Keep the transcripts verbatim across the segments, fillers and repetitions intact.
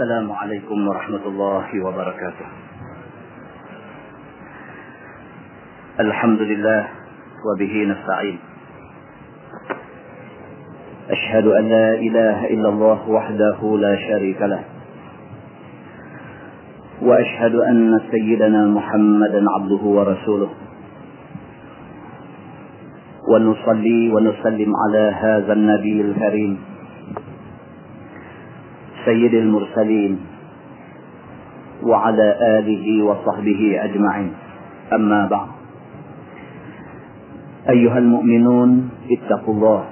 السلام عليكم ورحمة الله وبركاته. الحمد لله وبه نستعين. أشهد أن لا إله إلا الله وحده لا شريك له، وأشهد أن سيدنا محمدا عبده ورسوله، ونصلي ونسلم على هذا النبي الكريم سيد المرسلين وعلى آله وصحبه أجمعين. أما بعد، أيها المؤمنون اتقوا الله،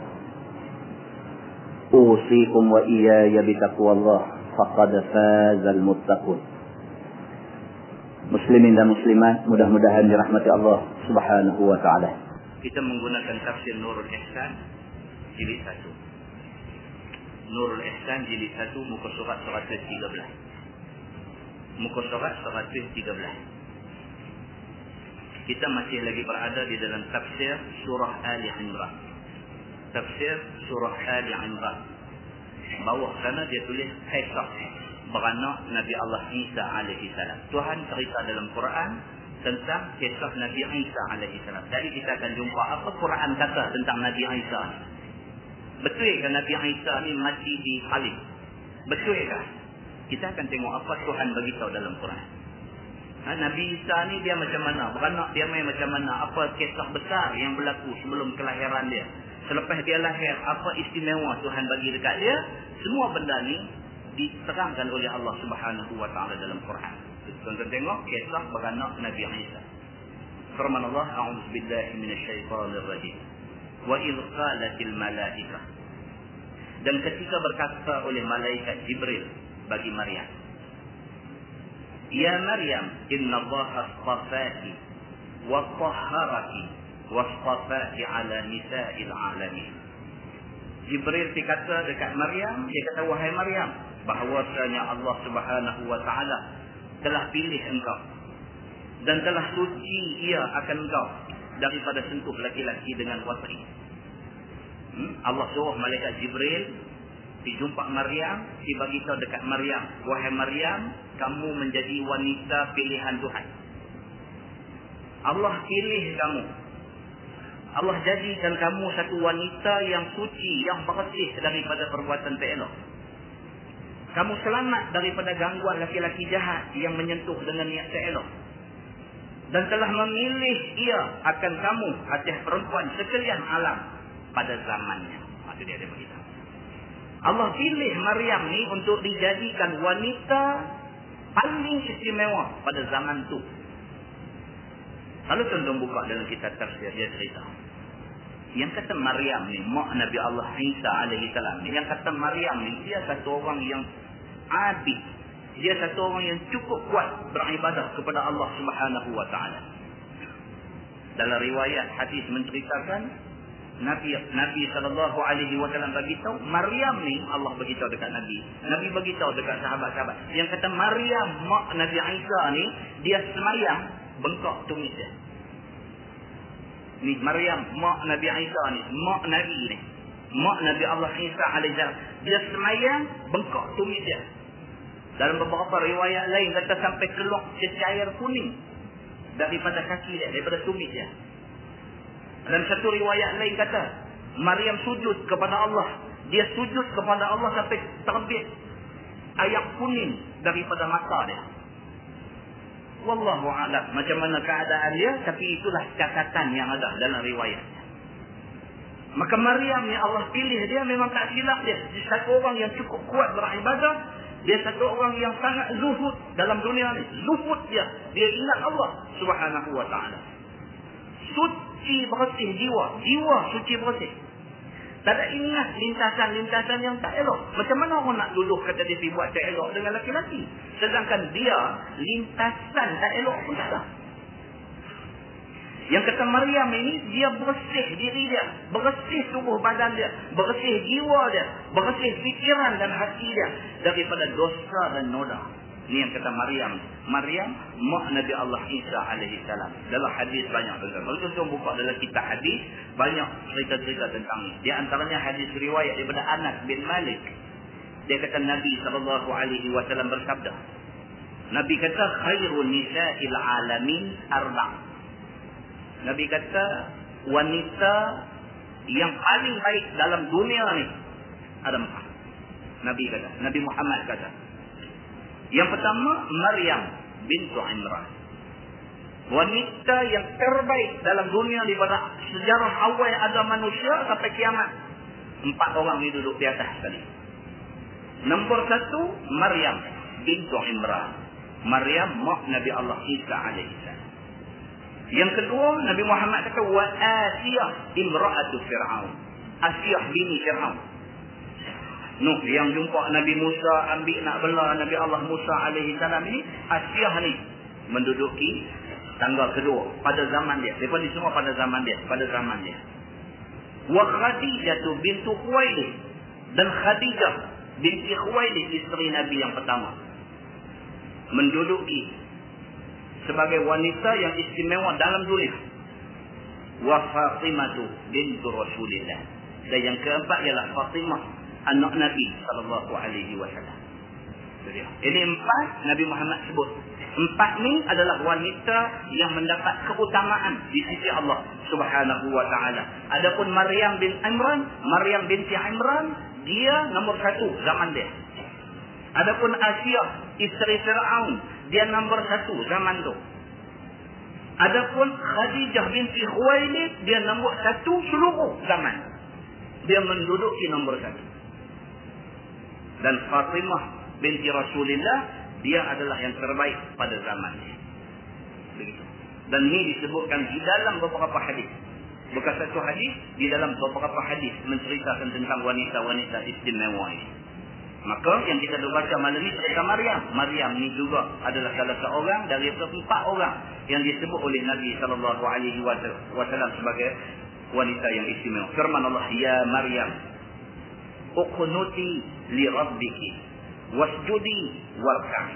أوصيكم وإياي بتقوى الله، فقد فاز المتقون. Muslimin dan muslimat, mudah-mudahan dirahmati Allah Subhanahu wa taala. Kita menggunakan tafsir Nurul Ihsan jilid satu. Nurul Ihsan jilid satu, muka surat seratus tiga belas. Muka surat seratus tiga belas. Kita masih lagi berada di dalam tafsir surah Ali Imran. Tafsir surah Ali Imran. Bawah sana dia tulis kisah beranak Nabi Allah Isa alaihi salam. Tuhan cerita dalam Quran tentang kisah Nabi Isa alaihi salam. Jadi kita akan jumpa apa Quran kata tentang Nabi Isa. Betul ke Nabi Isa ni mati di salib? Betul ke? Kita akan tengok apa Tuhan beritahu dalam Quran. Ha, Nabi Isa ni dia macam mana? Beranak dia main macam mana? Apa kisah besar yang berlaku sebelum kelahiran dia? Selepas dia lahir, apa istimewa Tuhan bagi dekat dia? Semua benda ni diterangkan oleh Allah Subhanahu wa taala dalam Quran. Tuan-tuan tengok kisah beranak Nabi Isa. Firman Allah, a'udzu billahi minasyaitonir rajim. Wa idh qalatil malaikah. Dan ketika berkata oleh malaikat Jibril bagi Maryam, ya Maryam, inna Allaha astafaki wa tahharaki wa astafaki ala nisa'il alamin. Jibril berkata dekat Maryam, dia kata, wahai Maryam, bahawasanya Allah Subhanahu wa taala telah pilih engkau dan telah suci ia akan engkau daripada sentuh laki-laki dengan watri. Hmm? Allah suruh malaikat Jibril dijumpa Maryam, dibagi tahu dekat Maryam, wahai Maryam, kamu menjadi wanita pilihan Tuhan. Allah pilih kamu. Allah jadikan kamu satu wanita yang suci, yang bersih daripada perbuatan tak elok. Kamu selamat daripada gangguan laki-laki jahat yang menyentuh dengan niat tak elok. Dan telah memilih ia akan kamu atas perempuan sekalian alam pada zamannya. Itu dia dia beritahu. Allah pilih Maryam ni untuk dijadikan wanita paling istimewa pada zaman tu. Kalau tuan-tuan buka dalam kitab tafsir, dia cerita. Yang kata Maryam ni, mak Nabi Allah Isa alaihi salam ni, yang kata Maryam ni, dia satu orang yang abid. Dia satu orang yang cukup kuat beribadah kepada Allah Subhanahu wa taala. Dalam riwayat hadis menceritakan Nabi Nabi sallallahu alaihi wasallam bagi tahu Maryam ni, Allah bagi tahu dekat Nabi. Nabi bagi tahu dekat sahabat-sahabat. Yang kata Maryam mak Nabi Isa ni, dia semayang bengkok tumit dia. Ni Maryam mak Nabi Isa ni, mak Nabi ni, mak Nabi Allah Isa alaihi salam, dia semayang bengkok tumit dia. Dalam beberapa riwayat lain kata sampai keluar cecair kuning daripada kaki dia, daripada tumit dia. Dan satu riwayat lain kata Maryam sujud kepada Allah, dia sujud kepada Allah sampai terbit air kuning daripada mata dia. Wallahu a'lam macam mana keadaan dia, tapi itulah catatan yang ada dalam riwayat. Maka Maryam ni Allah pilih dia, memang tak silap dia. Dia satu orang yang cukup kuat beribadah. Dia satu orang yang sangat zuhud dalam dunia ni. Zuhud dia. Dia ingat Allah Subhanahu wa ta'ala. Suci bersih jiwa. Jiwa suci bersih. Tak ada ingat lintasan-lintasan yang tak elok. Macam mana orang nak duduk kata dia pergi buat tak elok dengan laki-laki? Sedangkan dia lintasan tak elok pun tak ada. Yang kata Maryam ini, dia bersih diri dia, bersih tubuh badan dia, bersih jiwa dia, bersih fikiran dan hati dia daripada dosa dan noda. Ini yang kata Maryam. Maryam mak Nabi Allah Isa alaihi salam. Dalam hadis banyak tentang. Kalau kita buka dalam kitab hadis, banyak cerita-cerita tentang ini. Di antaranya hadis riwayat daripada Anas bin Malik. Dia kata Nabi sallallahu alaihi wasallam bersabda. Nabi kata khairun nisa'il alamin arba'. Nabi kata wanita yang paling baik dalam dunia ni ada empat. Nabi kata, Nabi Muhammad kata. Yang pertama Maryam bintu Imran. Wanita yang terbaik dalam dunia daripada sejarah awal ada manusia sampai kiamat. Empat orang ni duduk di atas sekali. Nombor satu Maryam bintu Imran. Maryam mak Nabi Allah Isa alaihi salam. Yang kedua Nabi Muhammad kata wa Asiyah imra'atu Fir'aun. Asiyah bini Fir'aun. Nuh yang jumpa Nabi Musa ambil nak bela Nabi Allah Musa alaihi salam ni, Asiyah ni menduduki tangga kedua pada zaman dia. Depa ni semua pada zaman dia, pada zaman dia. Wa Khadijah bintu Khuwailid, dan Khadijah binti Khuwailid isteri Nabi yang pertama menduduki sebagai wanita yang istimewa dalam dunia. Wa Fatimah bintu Rasulillah, dan yang keempat ialah Fatimah anak Nabi sallallahu alaihi wasallam. Ini empat Nabi Muhammad sebut. Empat ni adalah wanita yang mendapat keutamaan di sisi Allah Subhanahu wa taala. Adapun Maryam bin Imran, Maryam binti Imran, dia nombor satu zaman dia. Adapun Asiyah isteri Fir'aun, dia nombor satu zaman tu. Adapun Khadijah binti Khuwailid, dia nombor satu seluruh zaman. Dia menduduki nombor satu. Dan Fatimah binti Rasulillah, dia adalah yang terbaik pada zamannya. Begitu. Dan ini disebutkan di dalam beberapa hadis. Bukan satu hadis, di dalam beberapa hadis menceritakan tentang wanita-wanita istimewa ini. Maka yang kita dah baca malam ini cerita Maryam. Maryam ni juga adalah salah seorang dari empat orang yang disebut oleh Nabi sallallahu alaihi wasallam sebagai wanita yang istimewa. Firman Allah, ya Maryam, uqnuti li rabbiki wasjudi warka'i.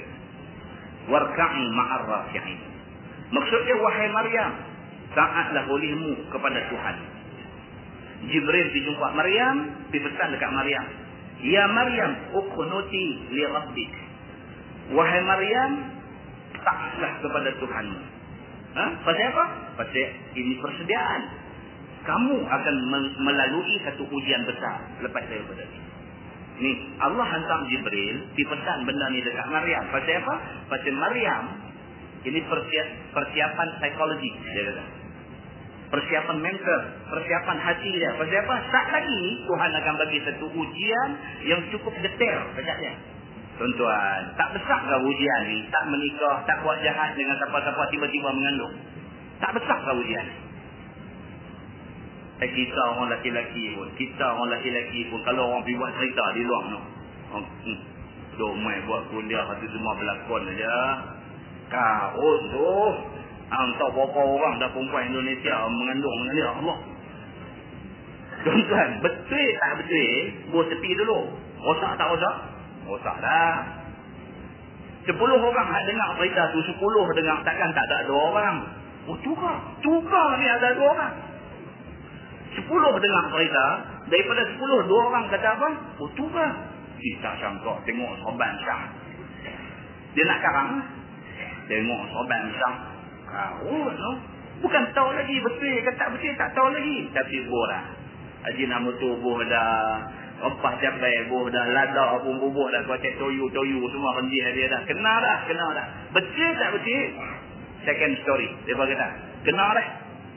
Warka'i ma'ar rafi'in. Maksudnya, wahai Maryam, taatlah olehmu kepada Tuhan. Jibril dijumpa Maryam, dipesan dekat Maryam, ya Maryam, uqnuti li rabbik. Wahai Maryam, taatlah kepada Tuhanmu. Ha? Pasal apa? Pasal ini persediaan. Kamu akan melalui satu ujian besar lepas daripada ini. Ni, Allah hantar Jibril dipesan benda ni dekat Maryam. Pasal apa? Pasal Maryam ini persiapan psikologi, dia kata. Persiapan mental, persiapan hati dia. Pasal apa? Tak lagi Tuhan akan bagi satu ujian yang cukup detail dekat dia. Tuan-tuan, tak besarkah ujian ni? Tak menikah, tak buat jahat dengan siapa-siapa, tiba-tiba mengandung. Tak besarkah ujian ni? Eh, kita orang lelaki-lelaki pun, kita orang lelaki-lelaki pun, kalau orang pergi buat cerita di luar tu, orang hmm, domai buat kuliah itu semua berlakon aja. Karun tu, entah berapa orang dah perempuan Indonesia mengandung dengan dia. Allah. Tuan-tuan, betul tak betul? Buat tepi dulu. Rosak tak rosak? Rosak dah. Sepuluh orang nak dengar cerita tu, sepuluh dengar, takkan tak ada dua orang. Oh, tukar. Tukar ni ada dua orang. Sepuluh dengar cerita, daripada sepuluh, dua orang kata apa? Oh, tukar. Kita sangka tengok Soban Syah. Dia nak karang. Tengok Soban Syah. Karun tu. Bukan tahu lagi betul ke tak betul, tak tahu lagi. Tapi buah dah. Haji nama tubuh dah. Opah cabai buah dah. Lada pun bubuh dah. Kuatek toyu-toyu semua rendi dia dah. Kena dah, kena dah. Betul tak betul? Second story. Dia berkata, kena dah.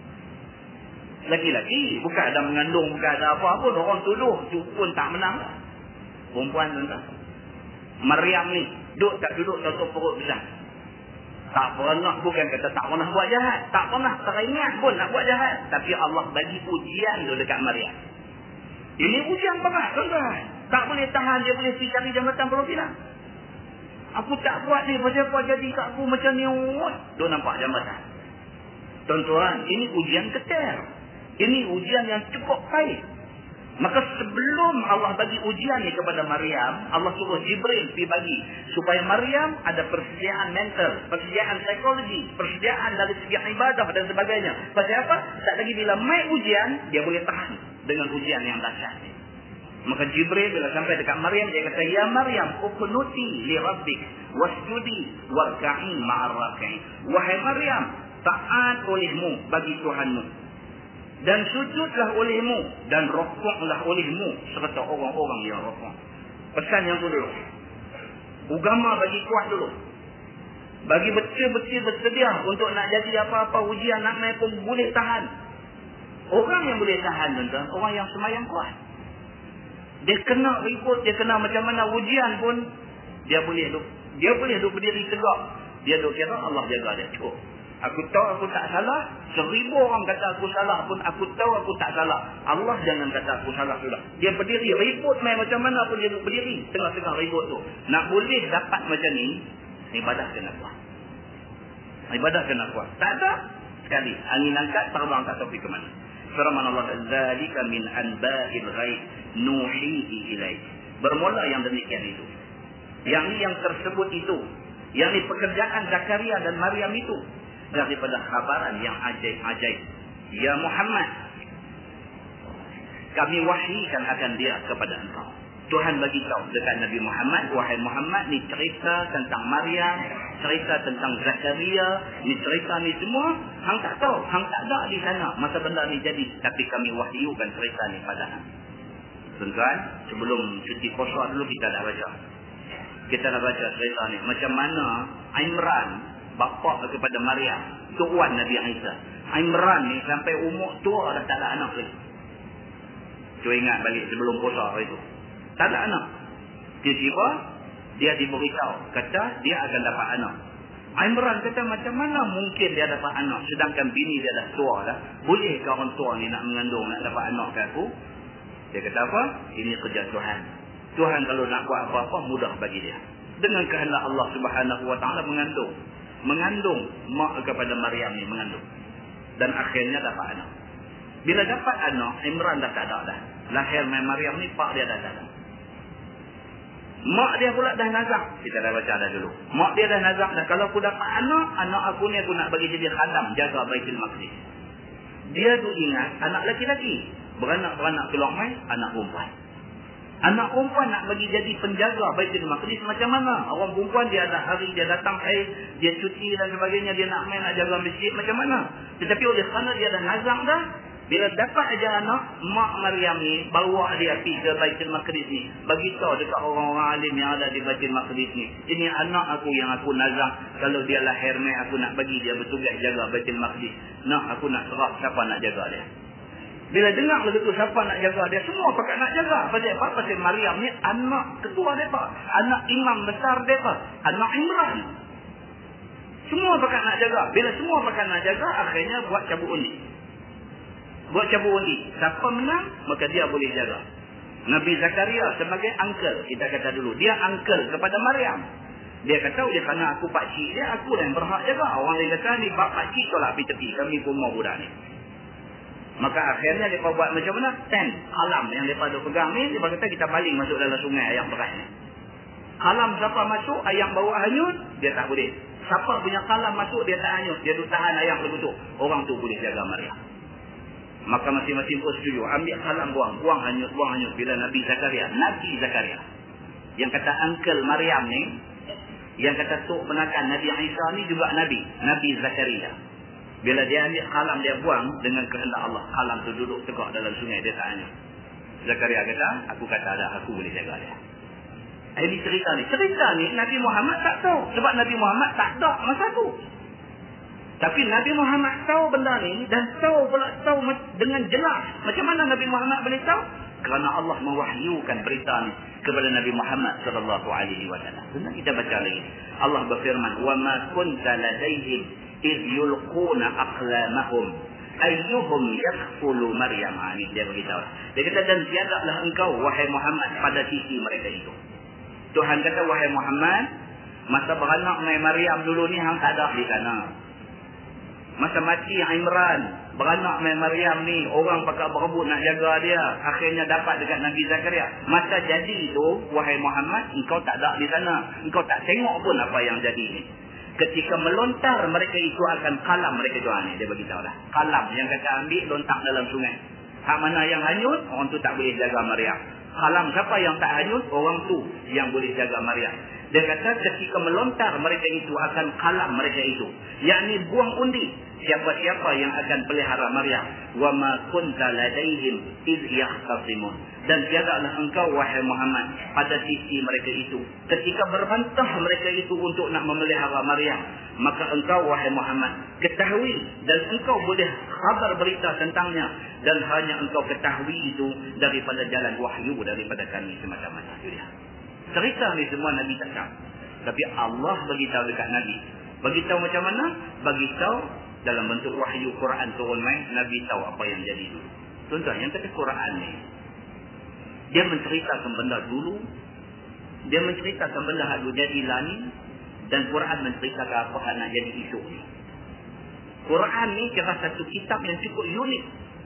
Lagi-lagi. Bukan ada mengandung, bukan ada apa-apa. Orang tuduh. Tu pun tak menang lah. Perempuan tu tak. Maryam ni. Duduk tak duduk satu perut besar. Tak pernah, bukan kata tak pernah buat jahat. Tak pernah teringat pun nak buat jahat. Tapi Allah bagi ujian tu dekat Maryam. Ini ujian berat, tuan-tuan. Tak boleh tahan, dia boleh pergi cari jambatan perwakilan. Aku tak buat ni, pasal apa jadi kat aku macam ni. Dia nampak jambatan. Tuan-tuan, ini ujian ketel. Ini ujian yang cukup baik. Maka sebelum Allah bagi ujian ni kepada Maryam, Allah suruh Jibril pergi bagi. Supaya Maryam ada persediaan mental, persediaan psikologi, persediaan dari segi ibadah dan sebagainya. Pasal apa? Tak lagi bila mai ujian, dia boleh tahan dengan ujian yang dahsyat ni. Maka Jibril bila sampai dekat Maryam, dia kata, "Ya Maryam, uqnuti li rabbik wasjudi warka'i ma'ar raki'in." Wahai Maryam, taat olehmu bagi Tuhanmu, dan sujudlah olehmu, dan rukuklah olehmu serta orang-orang yang rukuk. Pesan yang tu dulu. Agama bagi kuat dulu. Bagi betul-betul bersedia untuk nak jadi apa-apa ujian nak naik pun boleh tahan. Orang yang boleh tahan, tuan-tuan, orang yang semayang kuat. Dia kena ribut, dia kena macam mana ujian pun, dia boleh duk, dia boleh duk berdiri tegak. Dia duk kira Allah jaga dia. Cukup. Aku tahu aku tak salah. Seribu orang kata aku salah pun, aku tahu aku tak salah. Allah jangan kata aku salah sudah. Dia berdiri, ribut main macam mana pun dia duk berdiri. Tengah-tengah ribut tu. Nak boleh dapat macam ni, ibadah kena kuat. Ibadah kena kuat. Tak ada sekali. Angin angkat, terbang tak tahu pergi ke mana. Firman Allah, "Dzalika min anba'il ghaib nuhihi ilaik." Bermula yang demikian itu. Yang ni yang tersebut itu. Yang ni pekerjaan Zakaria dan Maryam itu. Daripada khabaran yang ajaib-ajaib. Ya Muhammad, kami wahyikan akan dia kepada engkau. Tuhan bagi tahu dekat Nabi Muhammad, wahai Muhammad, ni cerita tentang Maryam, cerita tentang Zakaria, ni cerita ni semua hang tak tahu, hang tak ada di sana masa benda ni jadi, tapi kami wahyukan cerita ni pada hang. Tuan-tuan, sebelum cuti puasa dulu kita dah baca. Kita dah baca cerita ni macam mana Imran, bapa kepada Maryam, tuan Nabi Isa. Imran ni sampai umur tua dah tak ada anak lagi. Cuba ingat balik sebelum puasa hari itu. Tak ada anak. Tiba-tiba dia diberitahu, kata dia akan dapat anak. Imran kata, macam mana mungkin dia dapat anak sedangkan bini dia dah tua dah. Bolehkah orang tua ni nak mengandung, nak dapat anak ke aku? Dia kata apa? Ini kerja Tuhan. Tuhan kalau nak buat apa-apa mudah bagi dia. Dengan kehendak Allah Subhanahu Wa Taala mengandung. Mengandung mak kepada Maryam ni mengandung. Dan akhirnya dapat anak. Bila dapat anak, Imran dah tak ada dah. Lahir Maryam ni, pak dia dah tak ada. Mak dia pula dah nazak. Kita dah baca dah dulu. Mak dia dah nazak dah. Kalau aku dapat anak, anak aku ni aku nak bagi jadi khadam, jaga Baitul Maqdis. Dia tu ingat anak lelaki-lelaki. Beranak-beranak keluar mai, anak perempuan. Anak perempuan nak bagi jadi penjaga Baitul Maqdis macam mana? Orang perempuan dia ada hari, dia datang haid, dia cuti dan sebagainya, dia nak main, nak jaga masjid macam mana? Tetapi oleh kerana dia dah nazak dah, bila dapat aja anak, mak Maryam ni bawa dia pergi ke Baitul Maqdis ni. Bagi tahu dekat orang-orang alim yang ada di Baitul Maqdis ni. Ini anak aku yang aku nazak. Kalau dia lahir ni, aku nak bagi dia bertugas jaga Baitul Maqdis. Nah, aku nak serah siapa nak jaga dia. Bila dengar begitu siapa nak jaga dia, semua pakat nak jaga. Pasal apa? Pasal Maryam ni anak ketua mereka. Anak imam besar mereka. Anak Imran. Semua pakat nak jaga. Bila semua pakat nak jaga, akhirnya buat cabut undi. Buat cabut undi. Siapa menang, maka dia boleh jaga. Nabi Zakaria sebagai uncle, kita kata dulu. Dia uncle kepada Maryam. Dia kata, dia kerana aku pakcik dia, aku yang berhak jaga. Orang lain kata, ni bak pakcik tolak pergi tepi. Kami pun mau budak ni. Maka akhirnya mereka buat macam mana? Tent, kalam yang mereka ada pegang ni, mereka kata kita baling masuk dalam sungai ayam berat ni. Kalam siapa masuk, ayam bawa hanyut, dia tak boleh. Siapa punya kalam masuk, dia tak hanyut. Dia tu tahan ayam begitu. Orang tu boleh jaga Maryam. Maka masing-masing pun setuju. Ambil kalam buang. Buang hanyut, buang hanyut. Bila Nabi Zakaria. Nabi Zakaria. Yang kata uncle Maryam ni. Yang kata tok penakan Nabi Isa ni juga Nabi. Nabi Zakaria. Bila dia ambil kalam dia buang. Dengan kehendak Allah. Kalam tu duduk tegak dalam sungai. Dia tak hanyut. Zakaria kata. Aku kata ada. Aku boleh jaga dia. Ini cerita ni. Cerita ni Nabi Muhammad tak tahu. Sebab Nabi Muhammad tak ada masa tu. Tapi Nabi Muhammad tahu benda ni dan tahu pula tahu dengan jelas. Macam mana Nabi Muhammad boleh tahu? Kerana Allah mewahyukan berita ni kepada Nabi Muhammad sallallahu alaihi wasallam. Benar kita baca lagi. Allah berfirman, "Wa ma kunta ladaihim id yulquna aqlamahum ayyuhum yakfulu Maryam." Ini dia beritahu. Dia kata, dan tiadalah engkau wahai Muhammad pada sisi mereka itu. Tuhan kata, wahai Muhammad, masa beranak dengan Maryam dulu ni hang tak ada di sana. Masa mati Imran, beranak dengan Maryam ni, orang pakai berebut nak jaga dia. Akhirnya dapat dekat Nabi Zakaria. Masa jadi itu, wahai Muhammad, engkau tak ada di sana. Engkau tak tengok pun apa yang jadi ni. Ketika melontar mereka itu akan kalam mereka tu ni. Dia beritahu dah. Kalam yang kata ambil, lontar dalam sungai. Hak mana yang hanyut, orang tu tak boleh jaga Maryam. Kalam siapa yang tak hanyut, orang tu yang boleh jaga Maryam. Dia kata ketika melontar mereka itu akan kalam mereka itu, yakni buang undi siapa-siapa yang akan pelihara Maryam. Wa ma kunta ladaihim iz yahtasimun, dan tiadalah engkau wahai Muhammad pada sisi mereka itu ketika berbantah mereka itu untuk nak memelihara Maryam. Maka engkau wahai Muhammad ketahui dan engkau boleh khabar berita tentangnya, dan hanya engkau ketahui itu daripada jalan wahyu daripada kami semata-mata. Cerita ni semua Nabi tak tahu, tapi Allah beritahu dekat Nabi. Beritahu macam mana? Beritahu dalam bentuk wahyu Quran turun mai, Nabi tahu apa yang jadi dulu. Tuan-tuan, yang kata Quran ni, dia menceritakan benda dulu, dia menceritakan benda hak dulu jadi lah ni, dan Quran menceritakan apa hak nak jadi esok ni. Quran ni kira satu kitab yang cukup unik,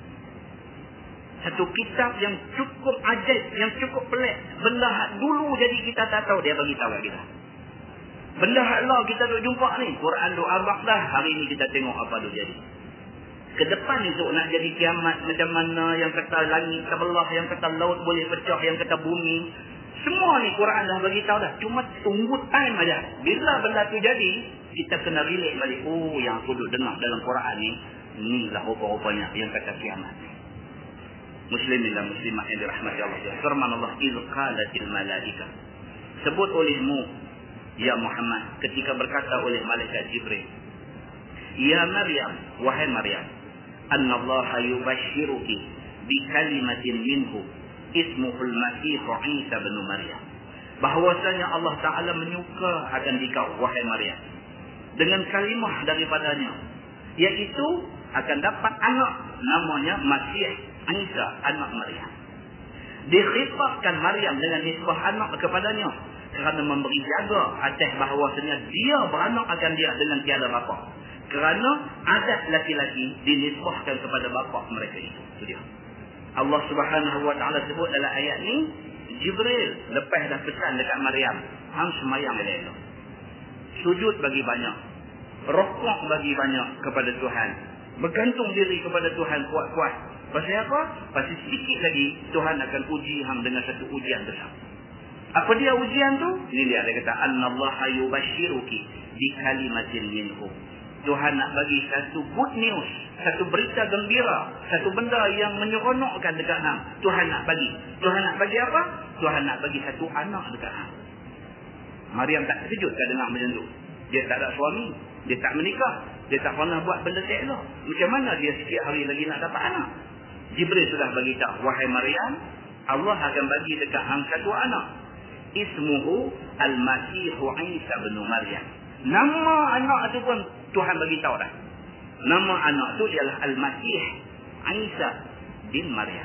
satu kitab yang cukup ajaib, yang cukup pelik. Benda hak dulu jadi kita tak tahu, dia bagi tahu kita. Benda hak lah kita duk jumpa ni, Quran duk abak dah, hari ni kita tengok apa duk jadi. Ke depan esok nak jadi kiamat macam mana, yang kata langit terbelah, yang kata laut boleh pecah, yang kata bumi, semua ni Quran dah bagi tahu dah. Cuma tunggu time aja. Bila benda tu jadi, kita kena relate balik. Oh, yang aku duk dengar dalam Quran ni, inilah rupa-rupanya yang kata kiamat ni. Muslimin dan muslimah yang dirahmati Allah. Firman Allah, "Idz qalatil malaikah." Sebut olehmu ya Muhammad ketika berkata oleh malaikat Jibril, "Ya Maryam, wahai Maryam, annallaha yubashshiruki bi kalimatin minhu ismuhul Masih Isa bin Maryam." Bahwasanya Allah Taala menyuka akan dikau wahai Maryam dengan kalimah daripadanya, iaitu akan dapat anak namanya Masih Isa anak Maryam. Dikhitabkan Maryam dengan nisbah anak kepadanya kerana memberi jaga atas bahawasanya dia beranak akan dia dengan tiada bapa. Kerana adat laki-laki dinisbahkan kepada bapa mereka itu. Itu dia. Allah Subhanahu Wa Taala sebut dalam ayat ni, Jibril lepas dah pesan dekat Maryam, hang semayang elok-elok, sujud bagi banyak, rokok bagi banyak kepada Tuhan, bergantung diri kepada Tuhan kuat-kuat. Pasal apa? Pasal sikit lagi Tuhan akan uji hang dengan satu ujian besar. Apa dia ujian tu? Ini dia, dia kata, "Annallaha yubashshiruki bi kalimatin minhu." Tuhan nak bagi satu good news, satu berita gembira, satu benda yang menyeronokkan dekat hang. Tuhan nak bagi. Tuhan nak bagi apa? Tuhan nak bagi satu anak dekat hang. Maryam tak terkejut kan dengar macam tu. Dia tak ada suami, dia tak menikah, dia tak pernah buat benda tak elok. Macam mana dia sikit hari lagi nak dapat anak? Jibril sudah bagi tahu, wahai Maryam, Allah akan bagi dekat hang satu anak. Ismuhu Al-Masih Isa bin Maryam. Nama anak tu pun Tuhan bagi tahu dah. Nama anak tu ialah Al-Masih Isa bin Maryam.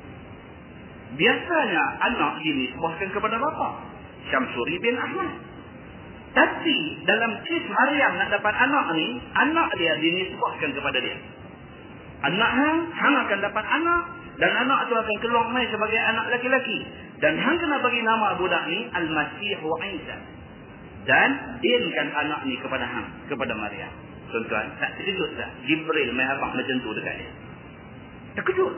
Biasanya anak dinisbahkan kepada bapa, Syamsuri bin Ahmad. Tapi dalam kes Maryam nak dapat anak ni, anak dia dinisbahkan kepada dia. Anak hang, hang akan dapat anak, dan anak tu akan keluar mai sebagai anak laki-laki. Dan hang kena bagi nama budak ni Al-Masih Isa. Dan dinkan anak ni kepada hang, kepada Maryam. Tuan-tuan, tak terkejut tak? Jibril mai abang macam tu dekat dia. Terkejut.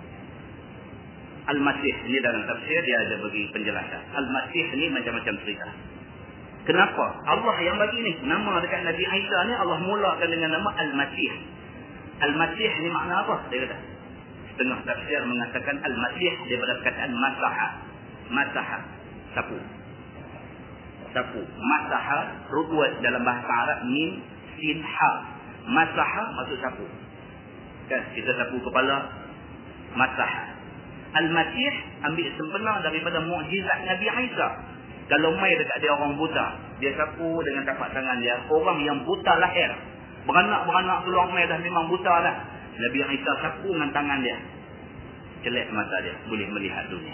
Al-Masih ni dalam tafsir dia ada bagi penjelasan. Al-Masih ni macam-macam cerita. Kenapa? Allah yang bagi ni. Nama dekat Nabi Isa ni Allah mulakan dengan nama Al-Masih. Al-Masih ni makna apa? Dia kata. Setengah tafsir mengatakan Al-Masih daripada perkataan masaha. Masaha. Sapu. Sapu. Masaha. Rubuat dalam bahasa Arab. Min. Sin. Ha. Masaha maksud sapu. Kan? Kita sapu kepala. Masaha. Al-Masih ambil sempena daripada mukjizat Nabi Isa. Kalau mai dekat dia orang buta, dia sapu dengan tapak tangan dia. Orang yang buta lahir, beranak-beranak keluar mai dah memang buta dah. Nabi Isa sapu dengan tangan dia. Celak mata dia, boleh melihat dunia.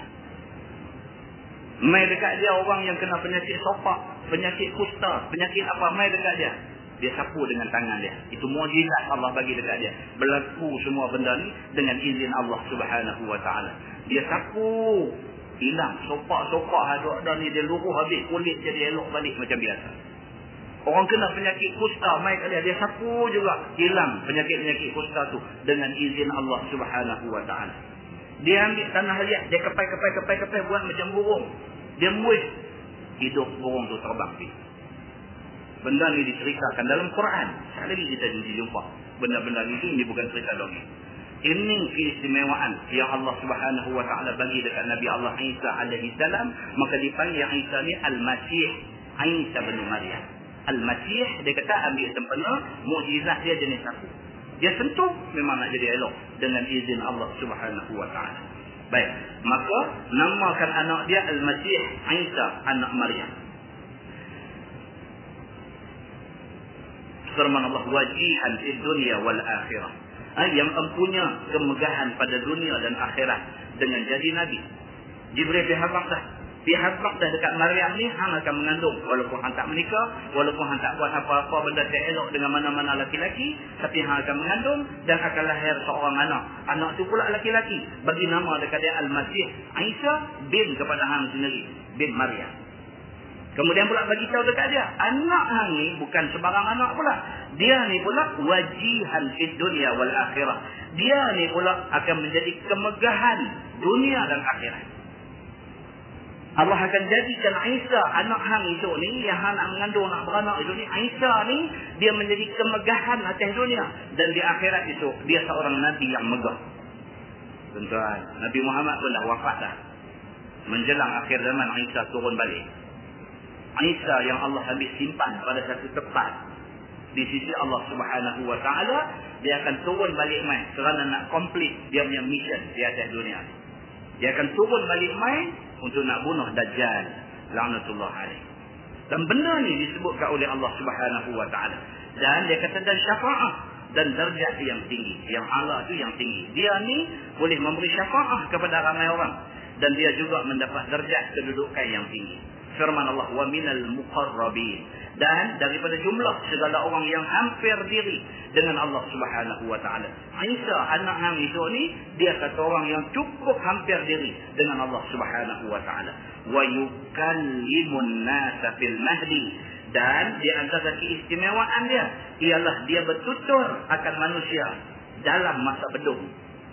Mai dekat dia orang yang kena penyakit sopak, penyakit kusta, penyakit apa, mai dekat dia. Dia sapu dengan tangan dia. Itu mukjizat Allah bagi dekat dia. Berlaku semua benda ni dengan izin Allah Subhanahu Wa Taala. Dia sapu, hilang sopak-sopak ada ni, dia luruh habis, kulit jadi elok balik macam biasa. Orang kena penyakit kusta, mai kat dia, dia sapu juga, hilang penyakit-penyakit kusta tu dengan izin Allah Subhanahu Wa Taala. Dia ambil tanah liat, dia kepai-kepai-kepai-kepai buat macam burung. Dia muih. Hidup burung tu terbang pergi. Benda ni diceritakan dalam Quran. Sekali lagi kita jumpa benda-benda ni. Ini bukan cerita dongeng. Ini keistimewaan yang Allah Subhanahu wa taala bagi dekat Nabi Allah Isa alaihi salam, maka dipanggil Isa ni Al-Masih, Isa bin Maryam. Al-Masih dia kata ambil sempena mukjizat dia jenis satu. Dia sentuh memang nak jadi elok dengan izin Allah Subhanahu wa taala. Baik, maka namakan anak dia Al-Masih Isa anak Maryam. Firman Allah, wajihan fid dunya wal akhirah. Ha, yang mempunyai kemegahan pada dunia dan akhirat dengan jadi Nabi. Jibril dia habaq dah. Dia habaq dah dekat Maryam ni, hang akan mengandung. Walaupun hang tak menikah, walaupun hang tak buat apa-apa benda tak elok dengan mana-mana laki-laki, tapi hang akan mengandung dan akan lahir seorang anak. Anak tu pula laki-laki. Bagi nama dekat dia Al-Masih Isa bin kepada hang sendiri, bin Maryam. Kemudian pula bagi tahu dekat dia, anak hang ni bukan sebarang anak pula. Dia ni pula wajihan fid dunya wal akhirah. Dia ni pula akan menjadi kemegahan dunia dan akhirat. Allah akan jadikan Isa anak hang itu ni, yang hang nak mengandung nak beranak itu ni, Isa ni dia menjadi kemegahan atas dunia, dan di akhirat itu dia seorang nabi yang megah. Tuan-tuan, Nabi Muhammad pun dah wafat dah. Menjelang akhir zaman Isa turun balik. Isa yang Allah ambil simpan pada satu tempat di sisi Allah Subhanahu wa taala, dia akan turun balik mai kerana nak complete dia punya mission di atas dunia. Dia akan turun balik mai untuk nak bunuh Dajjal laknatullah alaih. Dan benda ni disebutkan oleh Allah Subhanahu wa taala. Dan dia kata dan syafaat dan darjat yang tinggi. Yang Allah tu yang tinggi. Dia ni boleh memberi syafaat kepada ramai orang, dan dia juga mendapat darjat kedudukan yang tinggi. Firman Allah, wa minal muqarrabin, dan daripada jumlah segala orang yang hampir diri dengan Allah Subhanahu wa taala. Isa anak hang itu ni, dia kata orang yang cukup hampir diri dengan Allah Subhanahu wa taala. Wa yukallimun nasa fil mahdi, dan di antara keistimewaan dia ialah dia bertutur akan manusia dalam masa bedung.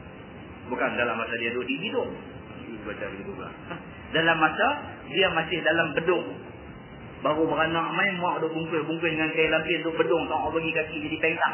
Bukan dalam masa dia duduk di hidung. Baca begitu pula. Dalam masa dia masih dalam bedung. Baru beranak main, mak duk bungkus-bungkus dengan kain lapis duk bedung, tak orang bagi kaki jadi pengkang.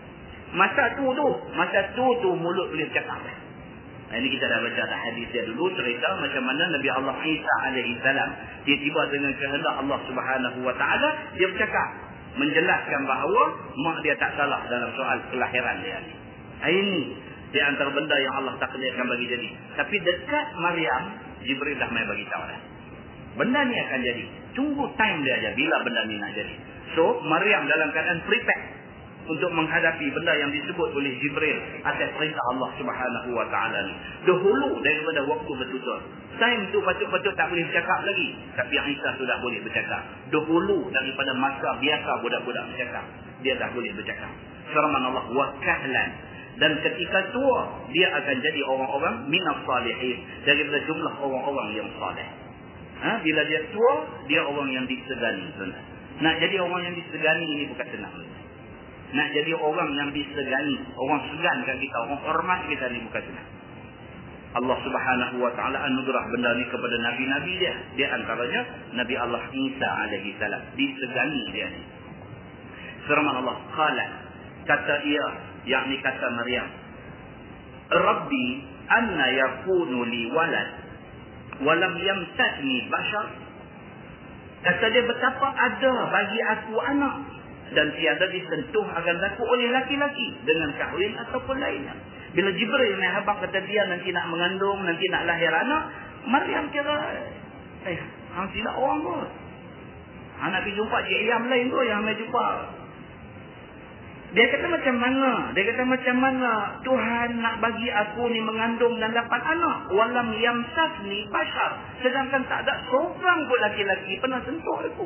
Masa tu tu, masa tu tu mulut boleh bercakap. Nah, ini kita dah baca dah hadis dia dulu, cerita macam mana Nabi Allah Isa alaihi salam dia tiba dengan kehendak Allah Subhanahu wa taala, dia bercakap menjelaskan bahawa mak dia tak salah dalam soal kelahiran dia ni. Ini di antara benda yang Allah takdirkan bagi jadi. Tapi dekat Maryam, Jibril dah mai bagi tahu dah. Benda ni akan jadi. Tunggu time dia aja bila benda ni nak jadi. So, Maryam dalam keadaan prepare untuk menghadapi benda yang disebut oleh Jibril atas perintah Allah Subhanahu wa taala ni. Dahulu daripada waktu bertutur. Time tu patut-patut tak boleh bercakap lagi, tapi Isa sudah boleh bercakap. Dahulu daripada masa biasa budak-budak bercakap, dia dah boleh bercakap. Firman Allah, wa kahlan, dan ketika tua dia akan jadi orang-orang minas salihin, daripada jumlah orang-orang yang saleh. Ha? Bila dia tua, dia orang yang disegani. Nak jadi orang yang disegani ini bukan senang. Nak jadi orang yang disegani, orang segankan kita, orang hormat kita ni bukan senang. Allah Subhanahu wa taala anugerah benda ni kepada nabi-nabi dia. Di antaranya Nabi Allah Isa alaihi salam, disegani dia ni. Firman Allah, qala, kata ia, yakni kata Maryam, Rabbi anna yakunu li walad walam yamsakni bashar. Kata dia, betapa ada bagi aku anak dan tiada disentuh akan aku oleh laki-laki dengan kahwin ataupun lainnya. Bila Jibril naik habaq kata dia nanti nak mengandung, nanti nak lahir anak, Maryam kira eh hang silap orang tu. Hang nak pergi jumpa cik ayam lain tu yang hang jumpa. Dia kata macam mana? Dia kata macam mana Tuhan nak bagi aku ni mengandung dan dapat anak? Walam yamsasni bashar. Sedangkan tak ada seorang pun laki-laki pernah sentuh aku.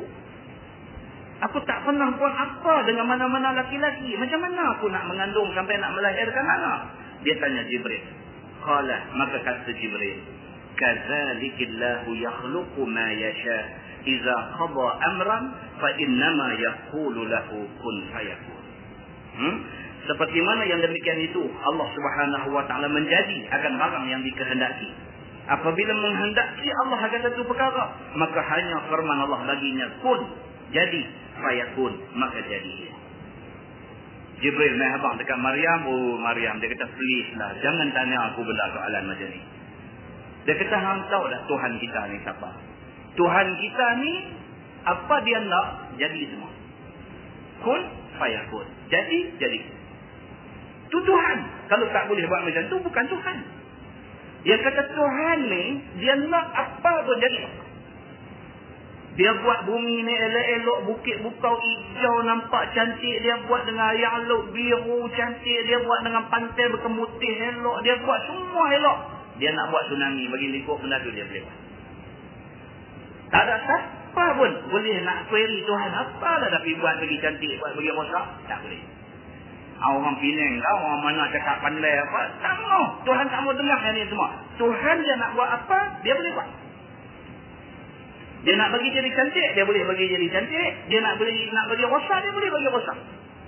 Aku tak pernah buat apa dengan mana-mana laki-laki. Macam mana aku nak mengandung sampai nak melahirkan anak? Dia tanya Jibril. Qala, maka kata Jibril, kadzalikillahu yakhluqu ma yasha. Iza qada amran fa innama yaqulu lahu kun fayakun. Hmm? Seperti mana yang demikian itu Allah Subhanahu wa taala menjadi akan barang yang dikehendaki. Apabila menghendaki Allah akan satu perkara, maka hanya firman Allah baginya kun, jadi, fayakun, maka jadi. Jibril main abang dekat Maryam, oh Maryam, dia kata please lah, jangan tanya aku benda soalan macam ni. Dia kata hang tahu dah Tuhan kita ni siapa. Tuhan kita ni apa dia nak, jadi semua. Kun fayakun, jadi jadi. Tu Tuhan. Kalau tak boleh buat macam tu, bukan Tuhan. Dia kata Tuhan ni, dia nak apa pun jadi. Dia buat bumi ni elok-elok, bukit bukau hijau nampak cantik. Dia buat dengan air laut biru cantik. Dia buat dengan pantai berkemutih elok. Dia buat semua elok. Dia nak buat tsunami bagi likut benda tu, dia boleh buat. Tak ada siapa pun boleh nak query Tuhan apa lah tapi buat bagi cantik, buat bagi rosak. Tak boleh. Orang Penang lah, orang mana cakap pandai apa, tak mau. Tuhan tak mau dengar yang ni semua. Tuhan dia nak buat apa, dia boleh buat. Dia nak bagi jadi cantik, dia boleh bagi jadi cantik. Dia nak bagi nak bagi rosak, dia boleh bagi rosak.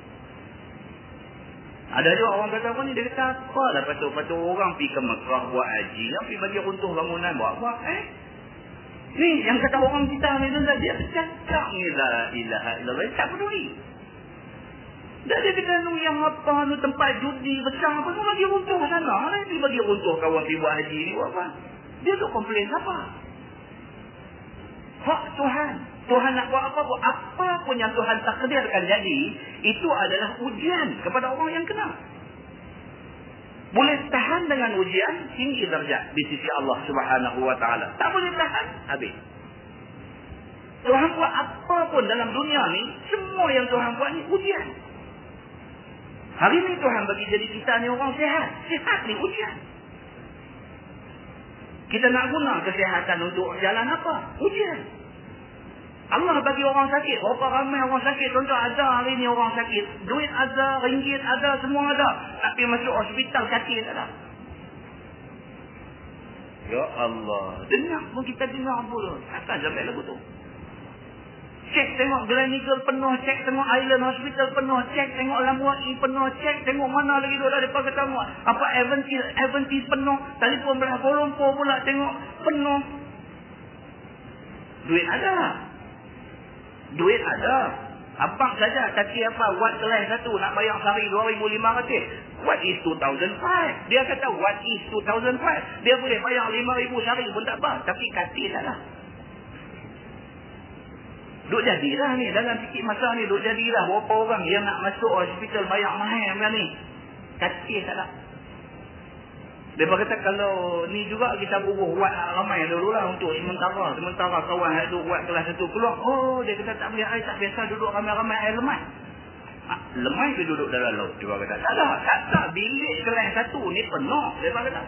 Ada juga orang kata apa ni, dia kata apa lah patut-patut orang pergi ke Mekah buat haji, yang pergi bagi runtuh bangunan buat-buat. Eh? Ni yang kata orang kita ni tu, dia cakap ni la ilaha illallah, tak peduli. Dan dia kata nu yang apa, nu tempat judi besar apa, nu bagi runtuh sana. Dia bagi runtuh kawan pergi buat haji ni buat apa. Dia tu komplain apa? Hak Tuhan. Tuhan nak buat apa pun. Apa pun yang Tuhan takdirkan jadi, itu adalah ujian kepada orang yang kena. Boleh tahan dengan ujian, tinggi darjat di sisi Allah Subhanahu wa taala. Tak boleh tahan, habis. Tuhan buat apa pun dalam dunia ni, semua yang Tuhan buat ni ujian. Hari ni Tuhan bagi jadi kita ni orang sihat. Sihat ni ujian. Kita nak guna kesihatan untuk jalan apa? Ujian. Allah bagi orang sakit. Berapa ramai orang sakit. Contoh ada hari ni orang sakit. Duit ada, ringgit ada, semua ada. Tapi masuk hospital sakit tak ada. Ya Allah. Dengar pun kita dengar pun. Takkan sampai lagu tu. Cek tengok Glen Eagle penuh. Cek tengok Island Hospital penuh. Cek tengok Lamuai penuh. Cek tengok mana lagi tu ada depan ketemu. Apa Aventis, Aventis penuh. Telefon belah Kuala Lumpur pula tengok penuh. Duit ada. Duit ada. Abang saja kaki apa watt kelas satu nak bayar sehari dua ribu lima ratus. What is two thousand five? Dia kata what is two thousand five? Dia boleh bayar lima ribu sehari pun tak apa. Tapi kaki tak lah. Duk jadilah ni. Dalam sikit masa ni duk jadilah. Berapa orang yang nak masuk hospital bayar mahal macam ni. Kaki tak lah. Dia kata kalau ni juga kita buruh buat ramai dulu lah untuk sementara. Sementara kawan tu buat kelas satu keluar. Oh dia kata tak boleh air tak biasa duduk ramai-ramai air lemai. Ha, lemai ke duduk dalam laut? Dia kata tak lah. Kata bilik kelas satu ni penuh. Dia kata.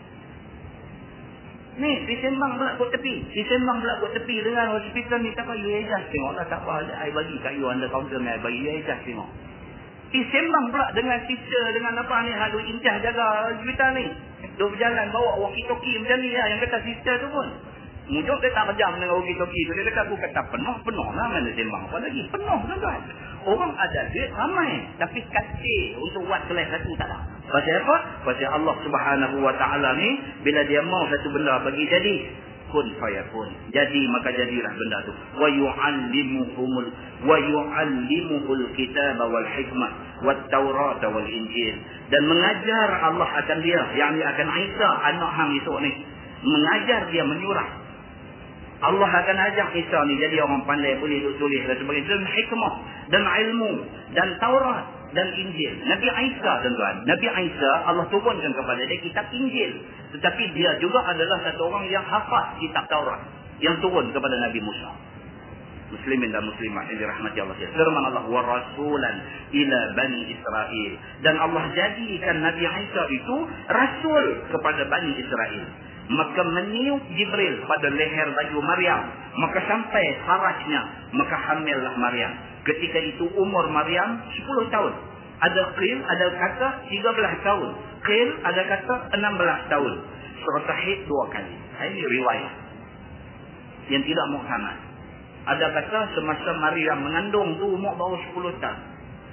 Ni disembang pula kot tepi. Disembang pula kot tepi dengan hospital ni. Tak apa you adjust tengoklah tak apa. I bagi kat you under counter ni. I bagi you adjust tengok. Disembang pula dengan sister dengan apa ni. Hadu incah jaga hospital ni. Dia berjalan bawa walkie-talkie macam ni lah. Yang kata sister tu pun. Mujur dia tak pejam dengan walkie-talkie tu. Dia kata aku kata penuh-penuh lah mana sembang. Apa lagi? Penuh tuan-tuan. Orang ada duit ramai. Tapi kacil untuk buat kelas satu tak ada. Pasal apa? Pasal Allah Subhanahu wa taala ni bila dia mau satu benda bagi jadi kun fayakun. Jadi maka jadilah benda tu. Wa yu'allimuhumul wa yu'allimuhul kitaba wal hikmah wat taurat wal injil. Dan mengajar Allah akan dia, yakni akan Isa anak hang esok ni. Mengajar dia menyurah. Allah akan ajak Isa ni jadi orang pandai boleh tulis dan sebagainya. Dan hikmah dan ilmu dan Taurat dan Injil. Nabi Isa tuan-tuan. Nabi Isa Allah turunkan kepada dia kitab Injil. Tetapi dia juga adalah satu orang yang hafaz kitab Taurat. Yang turun kepada Nabi Musa. Muslimin dan muslimat yang dirahmati Allah. Firman Allah wa rasulan ila bani Israel. Dan Allah jadikan Nabi Isa itu rasul kepada Bani Israel. Maka meniup Jibril pada leher baju Maryam. Maka sampai farajnya. Maka hamillah Maryam. Ketika itu umur Maryam sepuluh tahun. Ada qil, ada kata tiga belas tahun. Qil, ada kata enam belas tahun. Surah Sahih dua kali. Ini riwayat. Yang tidak muhkamah. Ada kata semasa Maryam mengandung tu umur baru sepuluh tahun.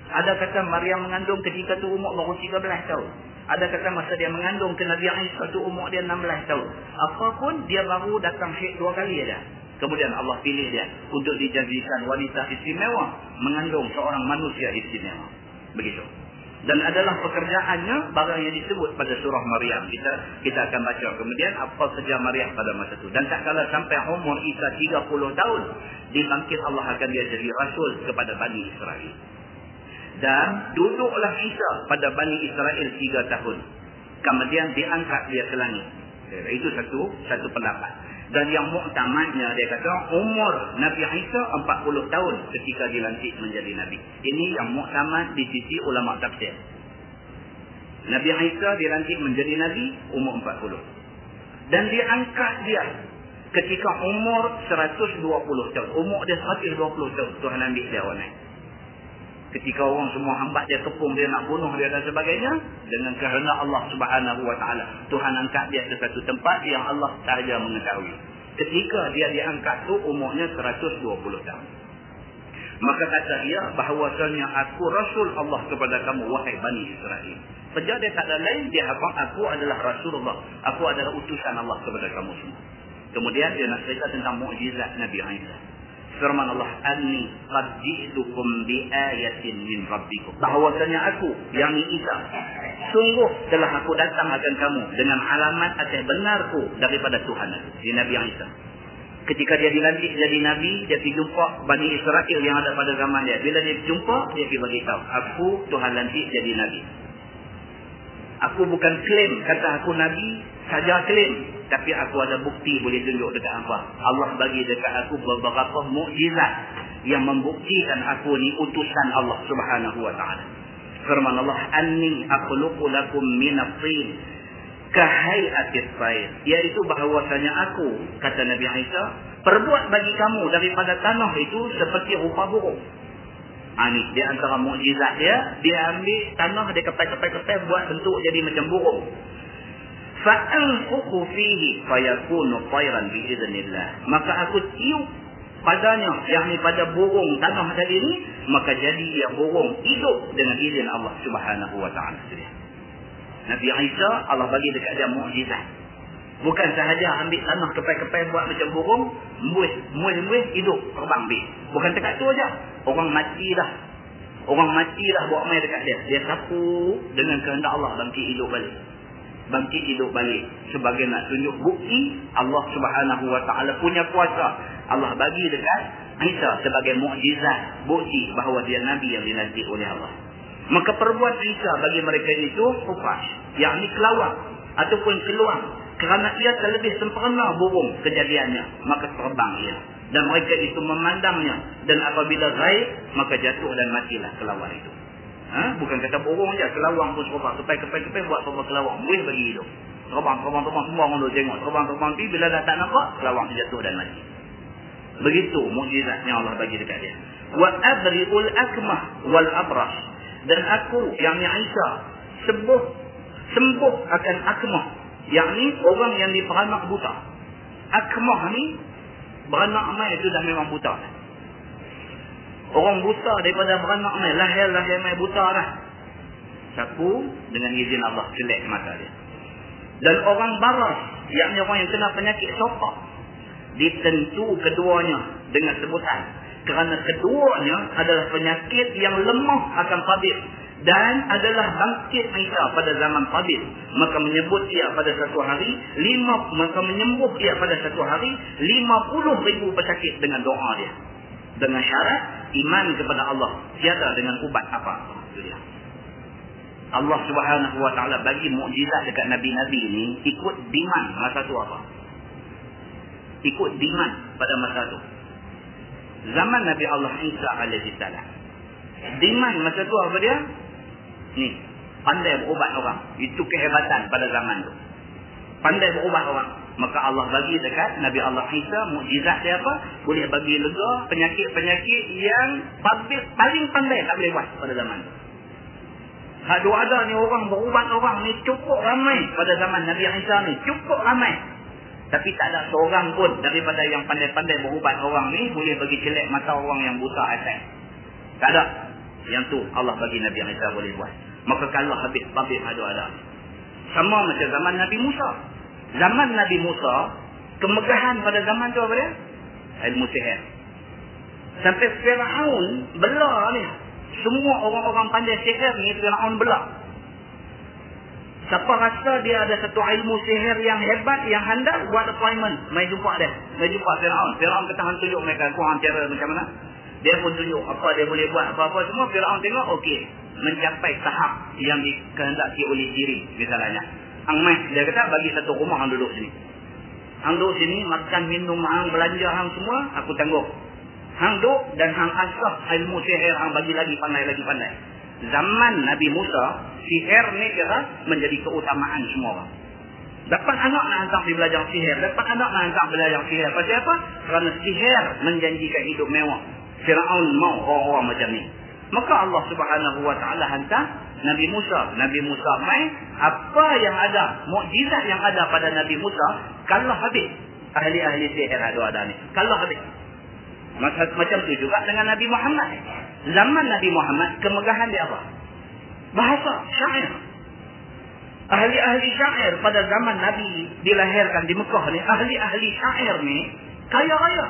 Ada kata Maryam mengandung ketika tu umur baru tiga belas tahun. Ada kata masa dia mengandung ke Nabi Isa tu umur dia enam belas tahun. Apapun dia baru datang haid dua kali dah. Kemudian Allah pilih dia untuk dijadikan wanita istimewa, mengandung seorang manusia istimewa. Begitu. Dan adalah pekerjaannya barang yang disebut pada surah Maryam. Kita kita akan baca kemudian apa kerja Maryam pada masa itu. Dan tak kala sampai umur Isa tiga puluh tahun, dibangkit Allah akan dia jadi rasul kepada Bani Israel. Dan duduklah Isa pada Bani Israel tiga tahun. Kemudian diangkat dia ke langit. Itu satu satu pendapat. Dan yang muktamadnya dia kata umur Nabi Isa empat puluh tahun ketika dilantik menjadi Nabi. Ini yang muktamad di sisi ulama tafsir. Nabi Isa dilantik menjadi Nabi umur empat puluh. Dan diangkat dia ketika umur seratus dua puluh tahun. Umur dia seratus dua puluh tahun. Tuhan ambil dia orang naik. Ketika orang semua hambat dia, kepung dia, nak bunuh dia dan sebagainya, dengan kehendak Allah Subhanahu Wa Taala, Tuhan angkat dia ke satu tempat yang Allah sahaja mengetahui. Ketika dia diangkat tu umurnya seratus dua puluh tahun. Maka kata dia bahawasanya aku Rasul Allah kepada kamu wahai Bani Israel. Sejak dia tak ada lain, dia hafal aku adalah Rasulullah. Aku adalah utusan Allah kepada kamu semua. Kemudian dia nak cerita tentang mukjizat Nabi Isa. Firman Allah, Anni qad ji'tukum bi ayatin min rabbikum. Bahawasanya aku, yang Isa, sungguh telah aku datang akan kamu dengan alamat atas benarku daripada Tuhan. Di Nabi Isa. Ketika dia dilantik jadi Nabi, dia pergi jumpa Bani Israel yang ada pada zaman dia. Bila dia jumpa, dia pergi beritahu, aku Tuhan lantik jadi Nabi. Aku bukan klaim kata aku Nabi, saja klaim. Tapi aku ada bukti boleh tunjuk dekat apa. Allah bagi dekat aku beberapa mukjizat yang membuktikan aku ni utusan Allah Subhanahu Wa Taala. Firman Allah, Anni akhluqu lakum minat tin kahai'atis tayr. Iaitu bahawasanya aku, kata Nabi Isa, perbuat bagi kamu daripada tanah itu seperti rupa burung. Ha, ni dia antara mukjizat dia, dia ambil tanah, dia kepai-kepai-kepai buat bentuk jadi macam burung. Fa'anfukhu fihi fayakunu tayran biiznillah. Maka aku tiup padanya, yakni pada burung tanah tadi ni, maka jadi ia burung hidup dengan izin Allah Subhanahu Wa Taala. Nabi Isa Allah bagi dekat dia mukjizat. Bukan sahaja ambil tanah kepai-kepai buat macam burung, muih, muih-muih hidup terbang bi. Bukan dekat tu aja. Orang mati dah. Orang mati dah buat mai dekat dia. Dia sapu dengan kehendak Allah bangkit hidup balik. Bangkit hidup balik sebagai nak tunjuk bukti Allah Subhanahu Wa Taala punya kuasa. Allah bagi dekat Isa sebagai mukjizat, bukti bahawa dia nabi yang dilantik oleh Allah. Maka perbuat Isa bagi mereka itu hufash, yakni kelawar ataupun keluar, kerana ia terlebih sempurna burung kejadiannya, maka terbang ia dan mereka itu memandangnya, dan apabila gaib maka jatuh dan matilah kelawar itu. Ha? Bukan kata burung je, kelawang pun serupa. Kepai-kepai-kepai buat serupa kelawang. Boleh bagi hidup. Terbang-terbang-terbang semua orang duk tengok. Terbang-terbang pergi, bila dah tak nampak, kelawang jatuh dan mati. Begitu mukjizat yang Allah bagi dekat dia. Wa abri'ul akmah wal abras. Dan aku, yang ni Isa, sembuh, sembuh akan akmah. Yakni orang yang diperanak buta. Akmah ni, beranak mai itu dah memang buta. Orang buta daripada beranak mai, lahir-lahir mai buta dah. Sapu dengan izin Allah, celek mata dia. Dan orang baras, yakni orang yang kena penyakit sokak, ditentu keduanya dengan sebutan. Kerana keduanya adalah penyakit yang lemah akan tabib. Dan adalah bangkit Isa pada zaman tabib. Maka menyebut ia pada satu hari, lima, maka menyembuh ia pada satu hari, lima puluh ribu pesakit dengan doa dia. Dengan syarat iman kepada Allah, tiada dengan ubat apa-apa. Itu dia. Allah Subhanahu Wa Taala bagi mukjizat dekat nabi-nabi ni ikut demand masa tu apa? Ikut demand pada masa tu. Zaman Nabi Allah Isa alaihi salam. Demand masa tu apa dia? Ni, pandai berubat orang. Itu kehebatan pada zaman tu. Pandai berubat orang. Maka Allah bagi dekat Nabi Allah Isa mukjizat dia apa? Boleh bagi lega penyakit-penyakit yang paling pandai tak boleh buat pada zaman tu. Hak dua ada ni orang berubat orang ni cukup ramai pada zaman Nabi Isa ni. Cukup ramai. Tapi tak ada seorang pun daripada yang pandai-pandai berubat orang ni boleh bagi celek mata orang yang buta asal. Tak ada. Yang tu Allah bagi Nabi Isa boleh buat. Maka kalau habis tabib ada-ada. Sama macam zaman Nabi Musa. Zaman Nabi Musa, kemegahan pada zaman tu apa dia? Ilmu sihir. Sampai Firaun bela ni. Semua orang-orang pandai sihir ni Firaun bela. Siapa rasa dia ada satu ilmu sihir yang hebat, yang handal, buat appointment, mai jumpa dia. Mai jumpa Firaun. Firaun kata hang tunjuk mereka kurang cara macam mana. Dia pun tunjuk apa dia boleh buat, apa-apa semua. Firaun tengok, okey, mencapai tahap yang dikehendaki oleh diri misalnya. Hang mai, dia kata bagi satu rumah hang duduk sini. Hang duduk sini, makan, minum, hang belanja hang semua, aku tanggung. Hang duduk dan hang asah ilmu sihir, hang bagi lagi pandai, lagi pandai. Zaman Nabi Musa, sihir ni kira menjadi keutamaan semua orang. Dapat anak nak hantar pergi belajar sihir. Dapat anak nak hantar belajar sihir. Pasal apa? Kerana sihir menjanjikan hidup mewah. Firaun mau orang-orang macam ni. Maka Allah Subhanahu Wa Taala hantar Nabi Musa. Nabi Musa mai, apa yang ada, mukjizat yang ada pada Nabi Musa, kalau habis ahli-ahli sihir ada-ada ni. Kalau habis. Macam tu juga dengan Nabi Muhammad. Zaman Nabi Muhammad, kemegahan dia apa? Bahasa, syair. Ahli-ahli syair pada zaman Nabi dilahirkan di Mekah ni, ahli-ahli syair ni kaya-kaya.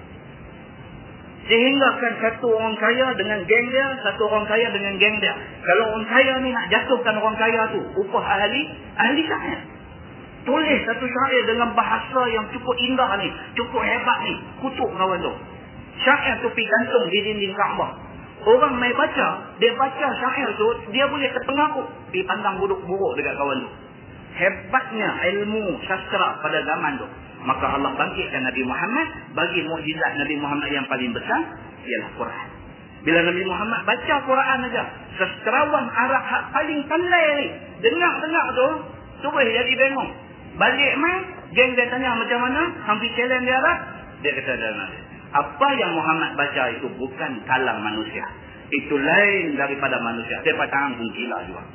Sehingga kan satu orang kaya dengan geng dia, satu orang kaya dengan geng dia. Kalau orang kaya ni nak jatuhkan orang kaya tu, upah ahli, ahli syair. Tulis satu syair dengan bahasa yang cukup indah ni, cukup hebat ni, kutuk kawan tu. Syair tu pergi gantung di dinding Kaabah. Orang mai baca, dia baca syair tu, dia boleh terpengaruh. Pergi pandang buruk-buruk dekat kawan tu. Hebatnya ilmu sastra pada zaman tu. Maka Allah bangkitkan Nabi Muhammad, bagi mukjizat Nabi Muhammad yang paling besar ialah Quran. Bila Nabi Muhammad baca Quran aja, sastrawan Arab hak paling pandai ni, dengar-dengar tu, terus jadi bengong. Balik mai, geng dia tanya macam mana, hampir challenge dia Arab, dia kata dalam apa yang Muhammad baca itu bukan kalam manusia. Itu lain daripada manusia. Dia patang pun gila juga.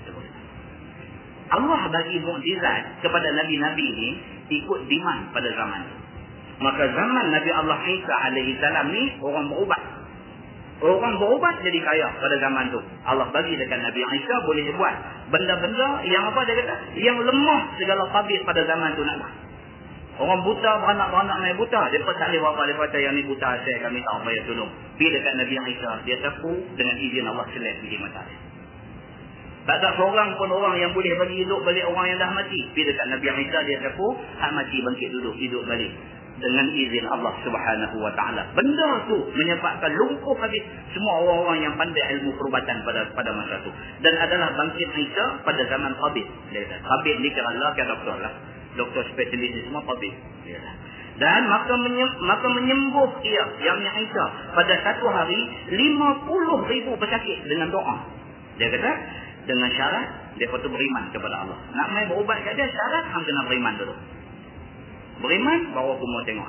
Allah bagi mukjizat kepada Nabi-Nabi ini ikut demand pada zaman. Maka zaman Nabi Allah Isa alaihi salam ni orang berubat. Orang berubat jadi kaya pada zaman tu. Allah bagi dekat Nabi Isa boleh buat benda-benda yang apa dia kata? Yang lemah segala tabib pada zaman tu nak buat. Orang buta, beranak-beranak main buta. Dia pun tak boleh buat. Dia kata yang ni buta saya, kami tak payah tolong. Pergi dekat Nabi Isa, dia sapu dengan izin Allah selek pergi mata dia. Tak ada seorang pun orang yang boleh bagi hidup balik orang yang dah mati. Pergi dekat Nabi Isa, dia sapu, hak mati bangkit duduk, hidup balik. Dengan izin Allah Subhanahu Wa Taala. Benda tu menyebabkan lumpuh habis semua orang-orang yang pandai ilmu perubatan pada pada masa tu. Dan adalah bangkit Isa pada zaman tabib. Tabib ni kira Allah, kira doktor lah. Doktor spesialis ni semua tabib. Dan maka menyem, maka menyembuh ia yang Isa pada satu hari lima puluh ribu pesakit dengan doa. Dia kata dengan syarat dia patut beriman kepada Allah. Nak main berubat kat dia syarat hang kena beriman dulu. Beriman baru aku mau tengok.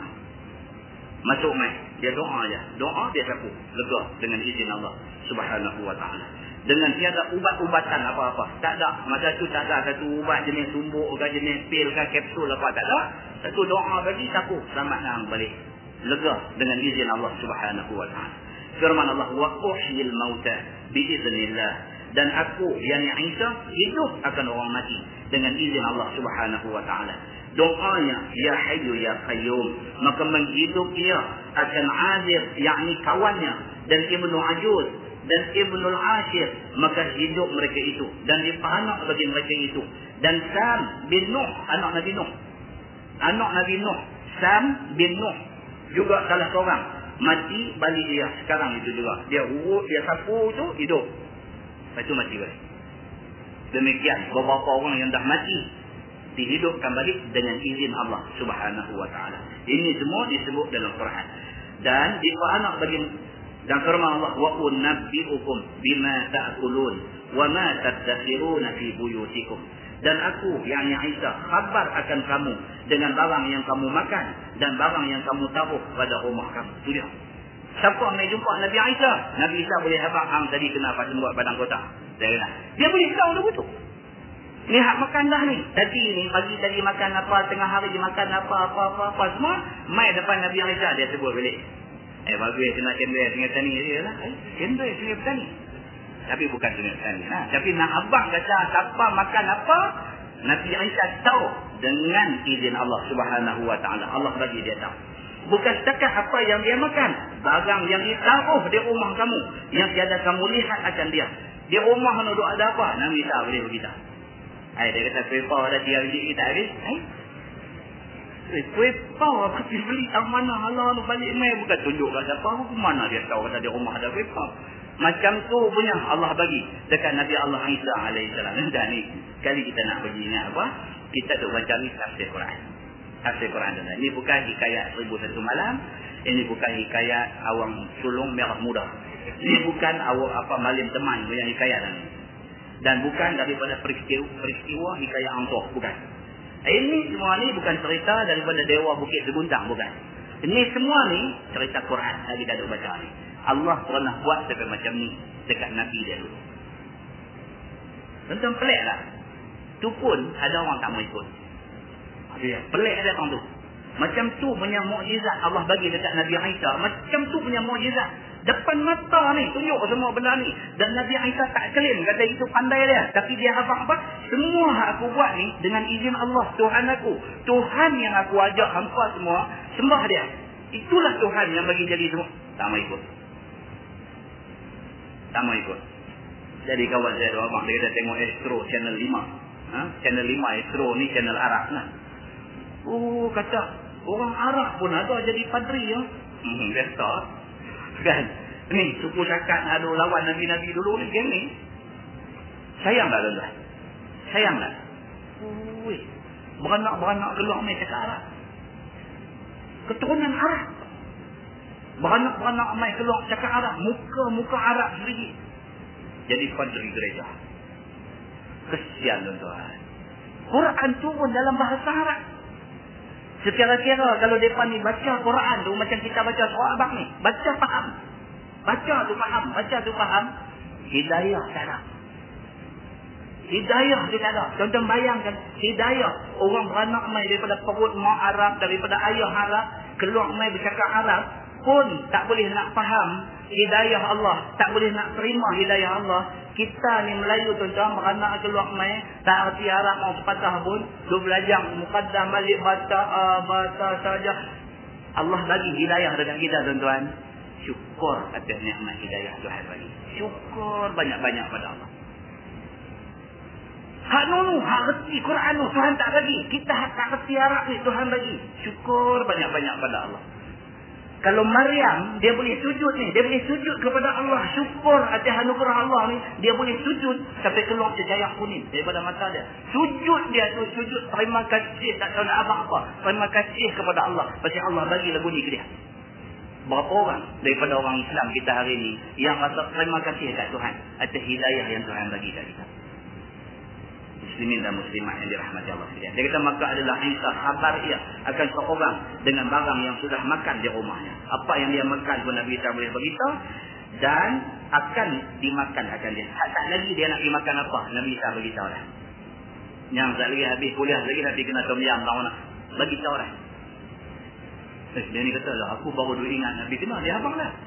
Masuk mai, dia doa aja. Doa dia sapu, lega dengan izin Allah Subhanahu Wa Taala. Dengan tiada ubat-ubatan apa-apa. Tak ada. Masa tu tak ada satu ubat jenis tumbuk ke jenis pil ke kapsul apa. Tak ada. Satu doa bagi sapu. Selamat nang balik. Lega dengan izin Allah Subhanahu Wa Taala. Firman Allah, wa uhyil mauta biiznillah. Dan aku, yakni Isa, hidup akan orang mati dengan izin Allah Subhanahu Wa Taala. Doanya, ya hayyu ya qayyum. Maka menghidup ia akan Azir, yakni kawannya, dan Ibnu Ajuz dan Ibnul Ashir, maka hidup mereka itu dan dipanak bagi mereka itu. Dan Sam bin Nuh, anak Nabi Nuh, anak Nabi Nuh, Sam bin Nuh juga salah seorang, mati balik dia sekarang itu juga. Dia urut, dia sapu itu hidup, lepas itu mati balik. Demikian beberapa orang yang dah mati dihidupkan balik dengan izin Allah Subhanahu Wa Taala. Ini semua disebut dalam Quran. Dan dipanak bagi. Dan firman Allah, wa unabbiukum bima ta'kulun wa ma tadakhiruna fi buyutikum. Dan aku, yakni Isa, khabar akan kamu dengan barang yang kamu makan dan barang yang kamu taruh pada rumah kamu. Itu dia. Siapa yang jumpa Nabi Isa? Nabi Isa boleh habaq hang tadi kena apa buat padang kota. Dia kena. Dia boleh tahu dah betul. Ni hak makan dah ni. Tadi ni pagi tadi makan apa, tengah hari dia makan apa apa apa, apa semua, mai depan Nabi Isa dia sebut balik. Eh bagus kena kendai dengan tani dia lah. Eh kendai dengan tani. Tapi bukan tunjukkan ni lah. Tapi nak abang kata siapa makan apa, Nabi Isa tahu dengan izin Allah Subhanahu Wa Taala. Allah bagi dia tahu. Bukan setakat apa yang dia makan, barang yang ditaruh di rumah kamu, yang tiada kamu lihat akan dia. Di rumah nak duduk ada apa, Nabi Isa boleh beritahu. Hai, dia kata paper dah tiga biji kita habis. Hai, paper aku pergi beli tak mana, halah nak balik main, bukan tunjuk kat siapa, aku mana dia tahu kata di rumah ada paper. Macam tu punya Allah bagi dekat Nabi Allah Isa alaihissalam. Dan ni kali kita nak pergi ingat apa, kita duk baca ni tafsir Quran. Tafsir Quran dan ini bukan hikayat seribu satu malam, ini bukan hikayat awang sulung merah muda, ini bukan awak apa malim teman punya hikayat ni, dan bukan daripada peristiwa, peristiwa hikayat angkuh, bukan. Ini semua ni bukan cerita daripada Dewa Bukit Seguntang, bukan. Ini semua ni cerita Quran yang kita duk baca ni. Allah pernah buat sampai macam ni dekat Nabi dia dulu. Tentang pelik lah. Tu pun ada orang tak mau ikut. Dia pelik dia orang tu. Macam tu punya mukjizat Allah bagi dekat Nabi Isa. Macam tu punya mukjizat. Depan mata ni tunjuk semua benda ni. Dan Nabi Isa tak klaim kata itu pandai dia. Tapi dia abang apa? Semua aku buat ni dengan izin Allah, Tuhan aku. Tuhan yang aku ajak hampa semua sembah dia. Itulah Tuhan yang bagi jadi semua. Tak mau ikut. Tak mau ikut. Jadi kawan saya dua abang, dia kata tengok Astro channel lima. Ha? Channel lima Astro ni channel Arab lah. Oh, kata orang Arab pun ada jadi padri ya. Hmm, biasa. Kan? Ni suku Sakat ada lawan Nabi-Nabi dulu ni geng ni. Sayang tak tuan-tuan? Sayang tak? Ui, beranak-beranak keluar mai cakap Arab. Keturunan Arab. Beranak-beranak mai keluar cakap Arab. Muka-muka Arab sendiri. Jadi padri gereja. Kesian tuan-tuan. Quran turun dalam bahasa Arab. Sekira-kira kalau mereka ni baca Quran tu macam kita baca surah abang ni. Baca faham. Baca tu faham. Baca tu faham. Hidayah tak ada. Hidayah dia tak ada. Contoh bayangkan. Hidayah. Orang beranak mai daripada perut mak Arab. Daripada ayah Arab. Keluar mai bercakap Arab. Pun tak boleh nak faham hidayah Allah. Tak boleh nak terima hidayah Allah. Kita ni Melayu tuan-tuan, beranak keluar mai, tak erti Arab mau sepatah pun, duk belajar muqaddam balik baca uh, baca saja. Allah bagi hidayah dekat kita tuan-tuan. Syukur atas nikmat hidayah Tuhan bagi. Syukur banyak-banyak pada Allah. Hak nunu, hak reti Quran tu Tuhan tak bagi. Kita hak tak reti Arab ni Tuhan bagi. Syukur banyak-banyak pada Allah. Kalau Maryam, dia boleh sujud ni. Dia boleh sujud kepada Allah. Syukur atas anugerah Allah ni. Dia boleh sujud sampai keluar cahaya kuning daripada mata dia. Sujud dia tu, sujud terima kasih. Tak tahu nak abang apa. Terima kasih kepada Allah. Pasal Allah bagi lagu ni ke dia. Berapa orang daripada orang Islam kita hari ni yang rasa terima kasih kat Tuhan atas hidayah yang Tuhan bagi kat kita. Muslimin dan muslimat yang dirahmati Allah sekalian. Dia kata maka adalah Isa khabar ia akan seorang dengan barang yang sudah makan di rumahnya. Apa yang dia makan pun Nabi Isa boleh beritahu dan akan dimakan akan dia. Tak lagi dia nak dimakan apa, Nabi Isa beritahu dah. Yang tak lagi habis kuliah lagi Nabi kena tom yam tahu nak bagi tahu dah. Eh, dia ni kata lah aku baru duk ingat Nabi kena dia abang lah.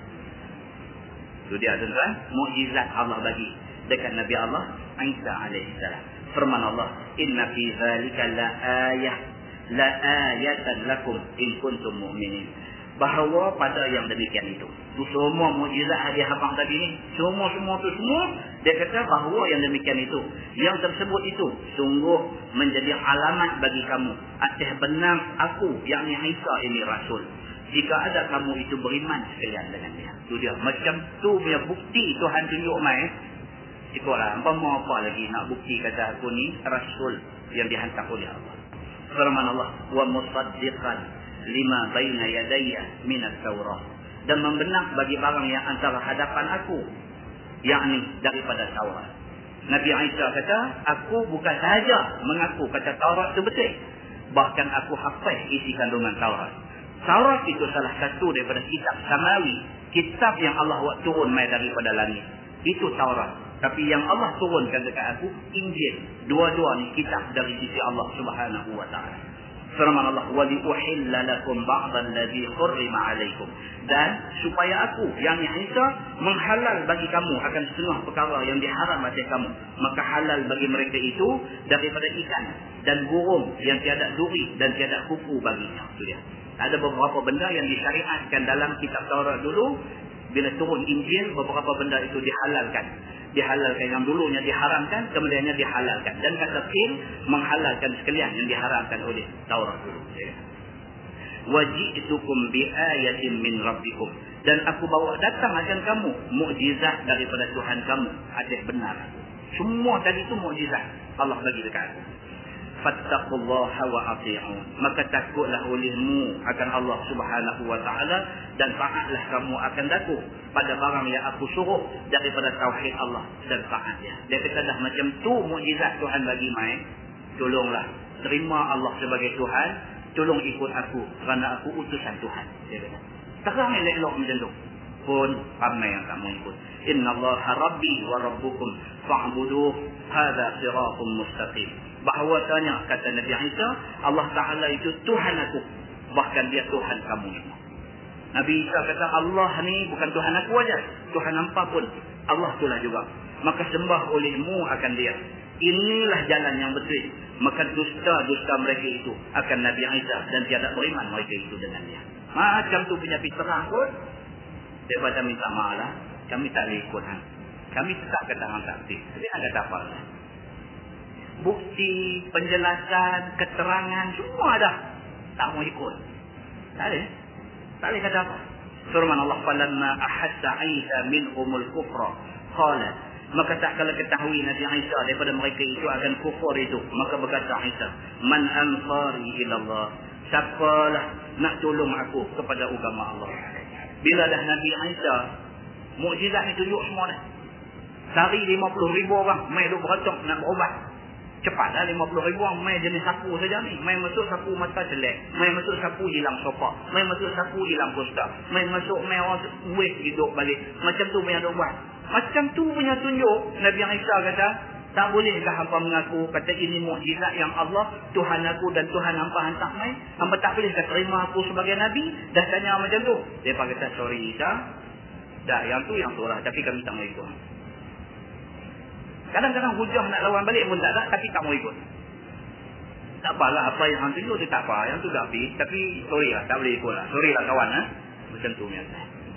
Itu dia tuan-tuan, mukjizat Allah bagi dekat Nabi Allah Isa alaihissalam. Firman Allah, inna fi zalika la ayah la ayatan lakum in kuntum mu'minin. Bahawa pada yang demikian itu, tu semua mukjizat hadiah abang tadi ni, semua-semua tu semua dia kata bahawa yang demikian itu, yang tersebut itu sungguh menjadi alamat bagi kamu atas benar aku yakni Isa ini rasul. Jika ada kamu itu beriman sekalian dengan dia. Tu dia macam tu punya bukti Tuhan tunjuk mai. Itulah, apa mau apa lagi nak bukti kata aku ni rasul yang dihantar oleh Allah. Firman Allah, wa musaddiqan lima baina yadayya min at-Taurah. Dan membenar bagi barang yang antara hadapan aku, yakni daripada Taurat. Nabi Isa kata, aku bukan sahaja mengaku kata Taurat itu betul, bahkan aku hafal isi kandungan Taurat. Taurat itu salah satu daripada kitab samawi, kitab yang Allah buat turun mai daripada langit. Itu Taurat. Tapi yang Allah turunkan dekat aku, Injil. Dua-dua ni kitab dari sisi Allah Subhanahu Wa Taala. Firman Allah, wa li uhilla lakum ba'dal ladzi hurrima 'alaikum. Dan supaya aku, yakni Isa, menghalal bagi kamu akan setengah perkara yang diharam atas kamu. Maka halal bagi mereka itu daripada ikan dan burung yang tiada duri dan tiada kuku baginya. Itu dia. Ada beberapa benda yang disyariatkan dalam kitab Taurat dulu. Bila turun Injil, beberapa benda itu dihalalkan. Dihalalkan yang dulunya diharamkan, kemudiannya dihalalkan. Dan kata Qil, menghalalkan sekalian yang diharamkan oleh Taurat dulu. Waji'tukum bi'ayatin min rabbikum. Dan aku bawa datang akan kamu mukjizat daripada Tuhan kamu. Atas benar. Semua tadi itu mukjizat Allah bagi dekat aku. Fattaqullaha wa ati'un. Maka takutlah olehmu akan Allah Subhanahu wa taala dan taatlah kamu akan daku pada barang yang aku suruh daripada tauhid Allah dan taatnya. Dia kata dah macam tu mukjizat Tuhan bagi mai. Tolonglah terima Allah sebagai Tuhan, tolong ikut aku kerana aku utusan Tuhan. Dia kata. Terang elok macam tu. Pun ramai yang tak mau ikut. Innallaha rabbi wa rabbukum fa'buduh hadza siratum mustaqim. Bahawasanya kata Nabi Isa, Allah Ta'ala itu Tuhan aku, bahkan dia Tuhan kamu semua. Nabi Isa kata Allah ni bukan Tuhan aku aja, Tuhan hampa pun Allah itulah juga. Maka sembah olehmu akan dia. Inilah jalan yang betul. Maka dusta-dusta mereka itu akan Nabi Isa dan tiada beriman mereka itu dengan dia. Macam tu punya fitrah pun daripada minta maaf lah, kami tak boleh ikut hang. Kami tetap kata hang tak betul. Tapi hang kata apa lah? Bukti, penjelasan, keterangan semua ada. Tak mau ikut. Tak boleh. Tak boleh kata apa. Firman Allah, falamma ahassa Isa minhumul kufra qala. Maka tak kala ketahui Nabi Isa daripada mereka itu akan kufur itu, maka berkata Isa, man ansari ila Allah. Siapalah nak tolong aku kepada agama Allah. Bila dah Nabi Isa mukjizat ni tunjuk semua dah. Sehari lima puluh ribu orang mai duk beratok nak berubat. Cepatlah lima puluh ribu orang main jenis sapu saja ni. Main masuk sapu mata celek. Main masuk sapu hilang sopak. Main masuk sapu hilang kusta. Main masuk main orang wave hidup balik. Macam tu punya duk buat. Macam tu punya tunjuk. Nabi Isa kata, tak bolehkah hampa mengaku kata ini mukjizat yang Allah, Tuhan aku dan Tuhan hampa hantar main. Hampa tak bolehkah terima aku sebagai Nabi? Dah tanya macam tu. Dia kata, sorry Isa. Dah yang tu yang tu lah. Tapi kami tak mau ikut. Kadang-kadang hujah nak lawan balik pun tak ada, tapi tak mau ikut. Tak apalah, apa yang hang tunjuk tu tak apa. Yang tu dah habis. Tapi sorry lah, tak boleh ikut lah. Sorry lah kawan. Ha? Macam tu biasa.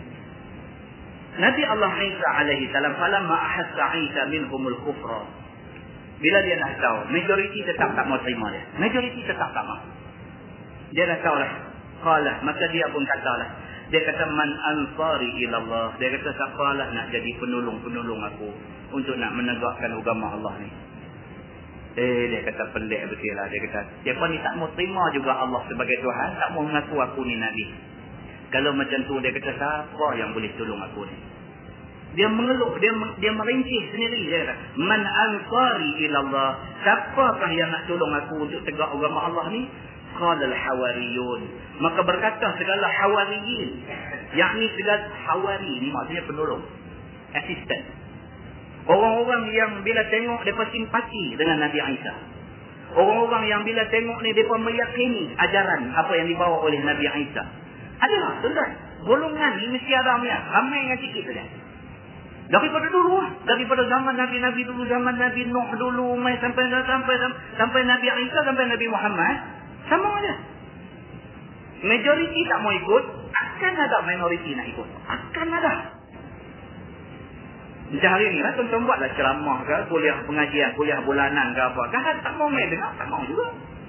Nabi Allah Isa alaihi salam, falamma ahassa Isa minhumul kufra. Bila dia dah tahu, majoriti tetap tak mau terima dia. Majoriti tetap tak mau. Dia dah tahu lah. Qala, maka dia pun katalah. Dia kata, man ansari ilallah. Dia kata, siapalah nak jadi penolong-penolong aku untuk nak menegakkan agama Allah ni. Eh, dia kata pelik betul lah. Dia kata, siapa ni tak mau terima juga Allah sebagai Tuhan, tak mau mengaku aku ni Nabi. Kalau macam tu, dia kata, siapa yang boleh tolong aku ni? Dia mengeluh, dia dia merincih sendiri. Dia kata, man ansari ilallah. Siapakah yang nak tolong aku untuk tegak agama Allah ni? Qala al-hawariyun. Maka berkata segala hawariyin, yakni segala hawari ni maksudnya penolong, assistant. Orang-orang yang bila tengok mereka simpati dengan Nabi Isa. Orang-orang yang bila tengok ni mereka meyakini ajaran apa yang dibawa oleh Nabi Isa. Adalah, tuan-tuan. Golongan ni mesti ada punya. Ramai dengan sikit saja. Daripada dulu lah. Daripada zaman Nabi-Nabi dulu, zaman Nabi Nuh dulu, mai sampai sampai sampai Nabi Isa, sampai Nabi Muhammad. Sama aja. Majoriti tak mau ikut, akan ada minoriti nak ikut. Akan ada. Macam hari ni lah, tuan-tuan buatlah ceramah ke, kuliah pengajian, kuliah bulanan ke apa. Kan tak mau main dengar, tak mau juga.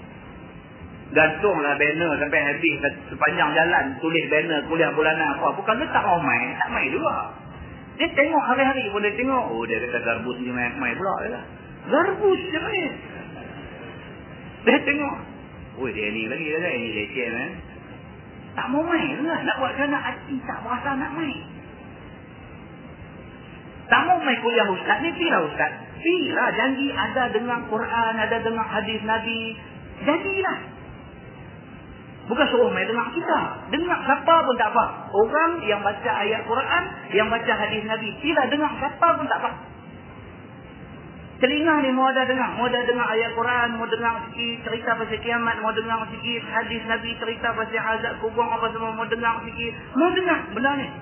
Gantunglah banner sampai habis sepanjang jalan, tulis banner kuliah bulanan apa. Bukan dia tak mau main, tak main juga. Dia tengok hari-hari pun dia tengok. Oh, dia kata garbus ni main-main pula. Dia. Garbus je main. Dia tengok. Oh, dia ni lagi dia ini leceh kan. Tak mau main lah. Nak buat kerana hati tak berasa nak main. Tak mau main kuliah ustaz ni, pergilah ustaz. Pergilah, janji ada dengar Quran, ada dengar hadis Nabi. Jadilah. Bukan suruh main dengar kita. Dengar siapa pun tak apa. Orang yang baca ayat Quran, yang baca hadis Nabi. Pergilah dengar siapa pun tak apa. Telinga ni mau ada dengar, mau ada dengar ayat Quran, mau dengar sikit cerita pasal kiamat, mau dengar sikit hadis Nabi cerita pasal azab kubur apa semua, mau dengar sikit, mau dengar benda ni.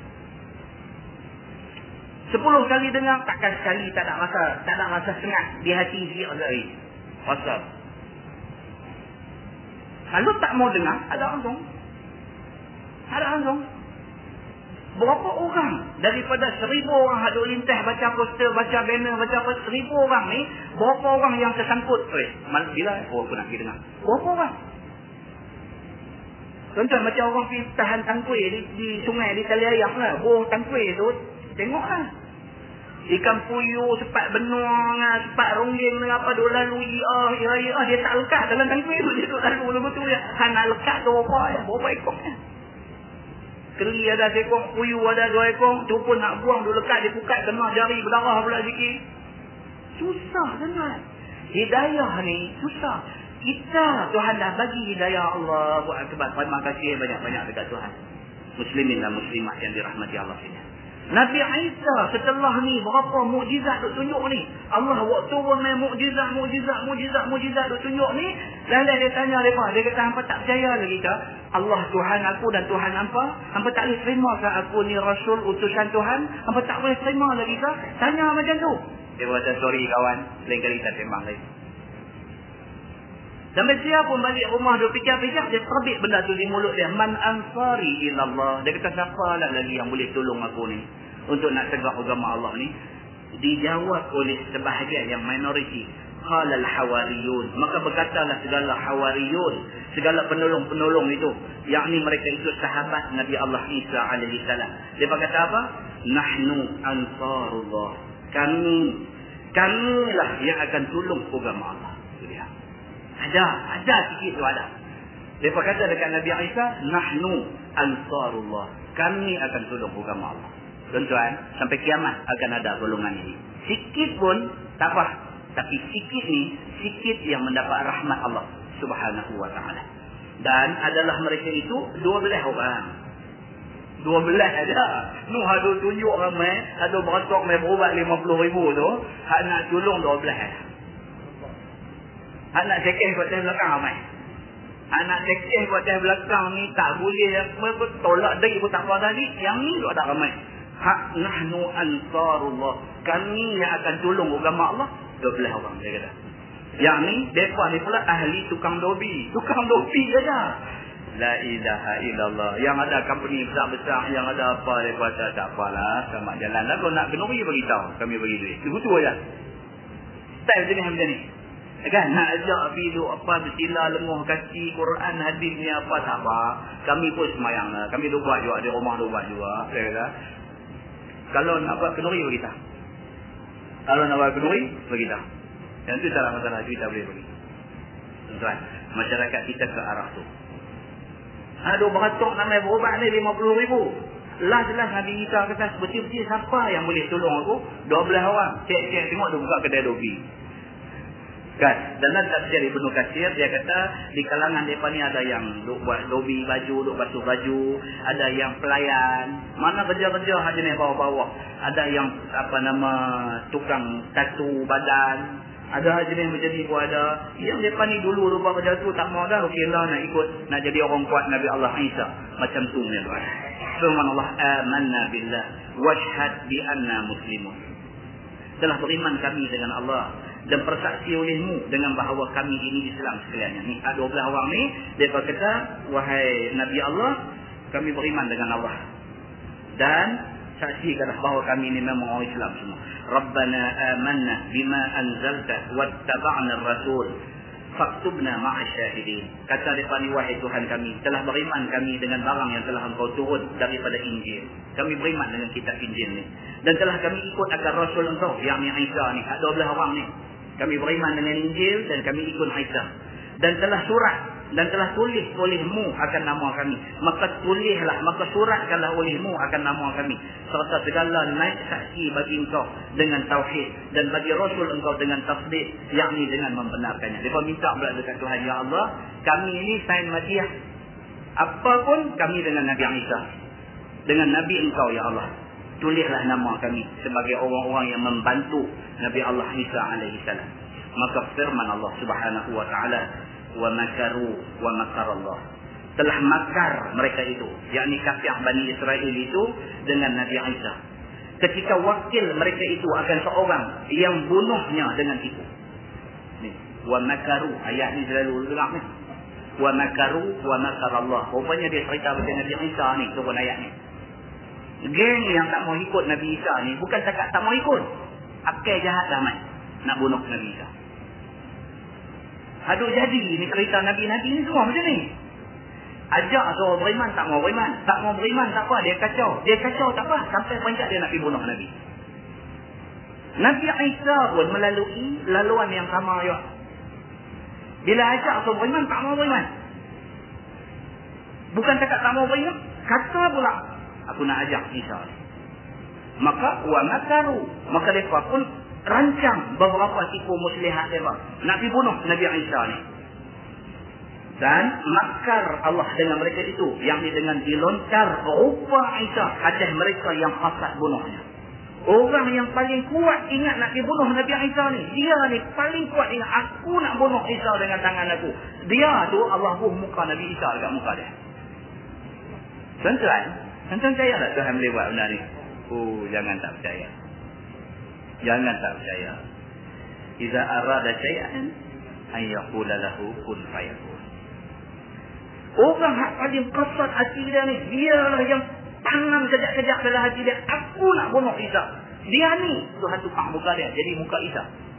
Sepuluh kali dengar, takkan sekali tak ada rasa, tak ada rasa sengat di hati sikit lagi. Rasa. Kalau tak mau dengar, ada langsung. Ada langsung. Berapa orang daripada seribu orang hadut lintah baca poster, baca banner, baca apa, seribu orang ni, berapa orang yang tersangkut? Eh, bila? Oh, aku nak pergi dengar. Berapa orang? Contoh macam orang pergi tahan tangkui di, di sungai, di tali ayam lah. Buah tangkui tu, tengok lah. Ikan puyuh, sepat benua, sepat ronggeng dengan apa, dia lalu, ah, ya, ya, dia tak lekat dalam tangkui tu, dia tu lalu, lalu tu, ya. Han nak lekat tu apa, ya, berapa ekor ya. Keli ada seekor, puyuh ada dua ekor, tu pun nak buang, dia lekat, dia pukat, kena jari, berdarah pula sikit. Susah sangat. Hidayah ni, susah. Kita, Tuhan dah bagi hidayah Allah. Akbar. Terima kasih banyak-banyak dekat Tuhan. Muslimin dan muslimat yang dirahmati Allah sini. Nabi Isa setelah ni berapa mukjizat duk tunjuk ni. Allah waktu pun main mukjizat, mukjizat, mukjizat, mukjizat duk tunjuk ni. Dan dia tanya mereka, dia kata hampa tak percaya lagi ke? Allah Tuhan aku dan Tuhan hampa, hampa tak boleh terima ke aku ni Rasul utusan Tuhan? Hampa tak boleh terima lagi ke? Tanya macam tu. Dia kata sorry kawan, lain kali tak sembang lagi. Sampai dia pun balik rumah dia fikir-fikir, dia terbit benda tu di mulut dia. Man ansari ilallah. Dia kata siapa lah lagi yang boleh tolong aku ni untuk nak tegak agama Allah ni. Dijawab oleh sebahagian yang minoriti. Qalal hawariyun. Maka berkatalah segala hawariyun, segala penolong-penolong itu, yakni mereka itu sahabat Nabi Allah Isa alaihi salam. Dia kata apa? Nahnu ansarullah. Kami, kamilah yang akan tolong agama Allah. Itu dia. Ada, ada sikit tu ada. Mereka kata dekat Nabi Isa, nahnu ansarullah. Kami akan tolong agama Allah. Tuan-tuan, sampai kiamat akan ada golongan ini. Sikit pun tak apa. Tapi sikit ni, sikit yang mendapat rahmat Allah subhanahu wa ta'ala. Dan adalah mereka itu dua belas orang. Dua belas ada. Nuh ada tunjuk ramai, ada beratok main berubat lima puluh ribu tu. Hak nak tolong dua belas ada. Anak sekeh kat atas belakang ramai. Anak sekeh kat atas belakang ni tak boleh apa tolak dari pun tak apa tadi. Yang ni tu ada ramai. Hak nahnu ansarullah. Kami yang akan tolong agama Allah. Dua belas orang dia kata. Yang ni mereka ni pula ahli tukang dobi. Tukang dobi saja. La ilaha illallah. Yang ada company besar-besar, yang ada apa dia kata tak apalah, sama jalan lah. Kalau nak kenuri beritahu, kami bagi duit. Itu betul aja. Style jenis macam ni. Kan nak ajak pergi apa bersila lenguh kaki Quran hadis ni apa tak apa. Kami pun semayang lah. Kami duk buat juga di rumah, duk buat juga. Saya kata, kalau nak buat kenuri beritahu. Kalau nak buat kenuri beritahu. Yang tu salah masalah kita boleh bagi. Tuan, masyarakat kita ke arah tu. Ada beratok namanya berubat ni lima puluh ribu. Lah jelas Nabi Isa kata betul-betul siapa yang boleh tolong aku? dua belas orang. Cek-cek tengok dia buka kedai dobi. Kan? Dan nanti jadi penuh kasir, dia kata di kalangan mereka ni ada yang duk buat dobi baju, duk basuh baju, ada yang pelayan, mana kerja-kerja hanya ni bawah-bawah, ada yang apa nama tukang tatu badan, ada jenis macam ni pun ada. Yang mereka ni dulu lupa kerja tu tak mau dah, okey lah nak ikut, nak jadi orang kuat Nabi Allah Isa. Macam tu ni tuan. Firman Allah, amanna billah washhad bi anna muslimun. Telah beriman kami dengan Allah dan bersaksi olehmu dengan bahawa kami ini Islam sekaliannya. Ni ada dua belas orang ni, mereka kata, wahai Nabi Allah, kami beriman dengan Allah. Dan saksikanlah bahawa kami ini memang orang Islam semua. Rabbana amanna bima anzalta wattaba'na ar-rasul faktubna ma'as syahidin. Kata mereka ni, wahai Tuhan kami, telah beriman kami dengan barang yang telah engkau turun daripada Injil. Kami beriman dengan kitab Injil ni. Dan telah kami ikut akan Rasul engkau, yang ni Isa ni. Ada dua belas orang ni. Kami beriman dengan Injil dan kami ikut Isa. Dan telah surat dan telah tulis olehmu akan nama kami. Maka tulislah, maka suratkanlah olehmu akan nama kami. Serta segala naik saksi bagi engkau dengan tauhid. Dan bagi Rasul engkau dengan tasdik, yakni dengan membenarkannya. Mereka minta pula dekat Tuhan, ya Allah, kami ini sign matiah. Apapun kami dengan Nabi Isa. Dengan Nabi engkau, ya Allah. tulislah nama kami sebagai orang-orang yang membantu Nabi Allah Isa alaihi salam. Maka firman Allah Subhanahu wa taala, wa makaru wa makar Allah. Telah makar mereka itu, yakni kafir Bani Israel itu dengan Nabi Isa. Ketika wakil mereka itu akan seorang yang bunuhnya dengan tipu. Ni, wa makaru, ayat ni selalu ulang ni. Wa makaru wa makar Allah. Rupanya dia cerita pasal Nabi Isa ni, turun ayat ni. Geng yang tak mau ikut Nabi Isa ni bukan cakap tak mau ikut. Akal jahat ramai nak bunuh Nabi Isa. Haduk jadi ni cerita Nabi-Nabi ni semua macam ni. Ajak suruh beriman, tak mau beriman. Tak mau beriman, tak apa, dia kacau. Dia kacau tak apa, sampai pencak dia nak pergi bunuh Nabi. Nabi Isa pun melalui laluan yang sama juga. Bila ajak suruh beriman, tak mau beriman. Bukan cakap tak mau beriman, kata pula, aku nak ajak Isa. Maka, wa makaru. Maka mereka pun rancang beberapa tipu muslihat mereka nak pergi bunuh Nabi Isa ni. Dan makar Allah dengan mereka itu, yang dengan dilontar rupa Isa atas mereka yang hasad bunuhnya. Orang yang paling kuat ingat nak pergi bunuh Nabi Isa ni, dia ni paling kuat ingat, aku nak bunuh Isa dengan tangan aku. Dia tu Allah buh muka Nabi Isa dekat muka dia. Tuan-tuan, tuan-tuan percaya tak Tuhan boleh buat benda ni? Oh, jangan tak percaya. Jangan tak percaya. Iza arada syai'an an yaqula lahu kun fayakun. Orang hak paling kasar hati dia ni, dialah yang tanam kejap-kejap dalam hati dia, aku nak bunuh Isa. Dia ni Tuhan tukar muka dia jadi muka Isa.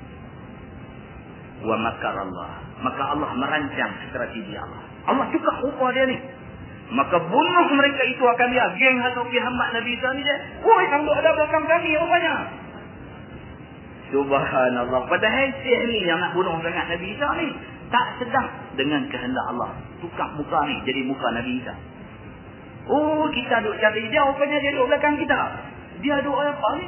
Wa makar Allah. Maka Allah merancang strategi Allah. Allah tukar rupa dia ni. Maka bunuh mereka itu akan dia. Geng atau pihak Nabi Isa ni dia, woi, kamu ada belakang kami rupanya. Subhanallah. Padahal Syekh ni yang nak bunuh sangat Nabi Isa ni tak sedang dengan kehendak Allah. Tukar muka ni jadi muka Nabi Isa. Oh, kita duduk cari dia, rupanya dia duduk belakang kita. Dia duduk apa ni?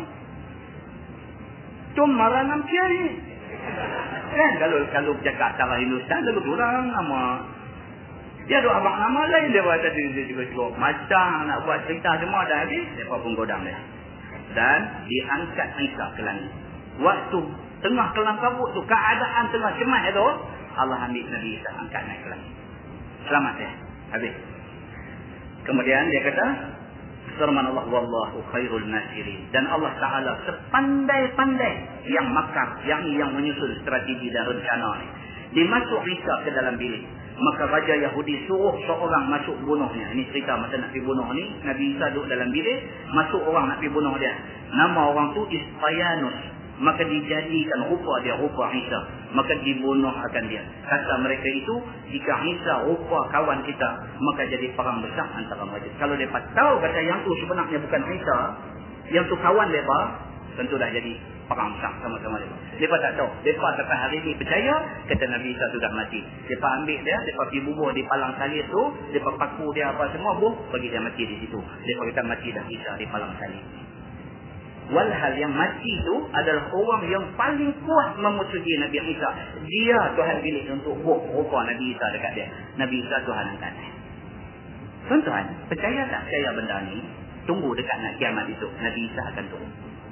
Tum maranam kia ni. Kan kalau kalau bercakap cara Hindustan, lalu orang nama. Dia duduk abang nama lain, dia buat tadi dia juga cukup. Macam nak buat cerita semua dah habis, dia pun godam dia. Dan diangkat Isa ke langit. Waktu tengah kelam kabut tu, keadaan tengah cemas itu, Allah ambil Nabi Isa angkat naik ke langit. Selamat ya. Habis. Kemudian dia kata, firman Allah, wallahu khairul nasirin. Dan Allah Ta'ala sepandai-pandai yang makar, yang yang menyusun strategi dan rencana ni. Dimasuk Isa ke dalam bilik. Maka Raja Yahudi suruh seorang masuk bunuhnya. Ini cerita masa nak pergi bunuh ni. Nabi Isa duduk dalam bilik, masuk orang nak pergi bunuh dia. Nama orang tu Ispayanus. Maka dijadikan rupa dia, rupa Isa. Maka dibunuh akan dia. Kata mereka itu, jika Isa rupa kawan kita, maka jadi perang besar antara mereka. Kalau mereka tahu kata yang tu sebenarnya bukan Isa, yang tu kawan mereka, tentu dah jadi perang besar sama-sama mereka. Mereka tak tahu. Mereka sampai hari ini percaya, kata Nabi Isa sudah mati. Mereka ambil dia, mereka pergi bubuh di palang salib tu, mereka paku dia apa semua, buh, bagi dia mati di situ. Mereka kata mati dah Isa di palang salib. Walhal yang mati itu adalah orang yang paling kuat memusuhi Nabi Isa. Dia Tuhan pilih untuk buh rupa Nabi Isa dekat dia. Nabi Isa Tuhan angkat. Tuan-tuan, percaya tak percaya benda ni? Tunggu dekat nak kiamat itu, Nabi Isa akan turun.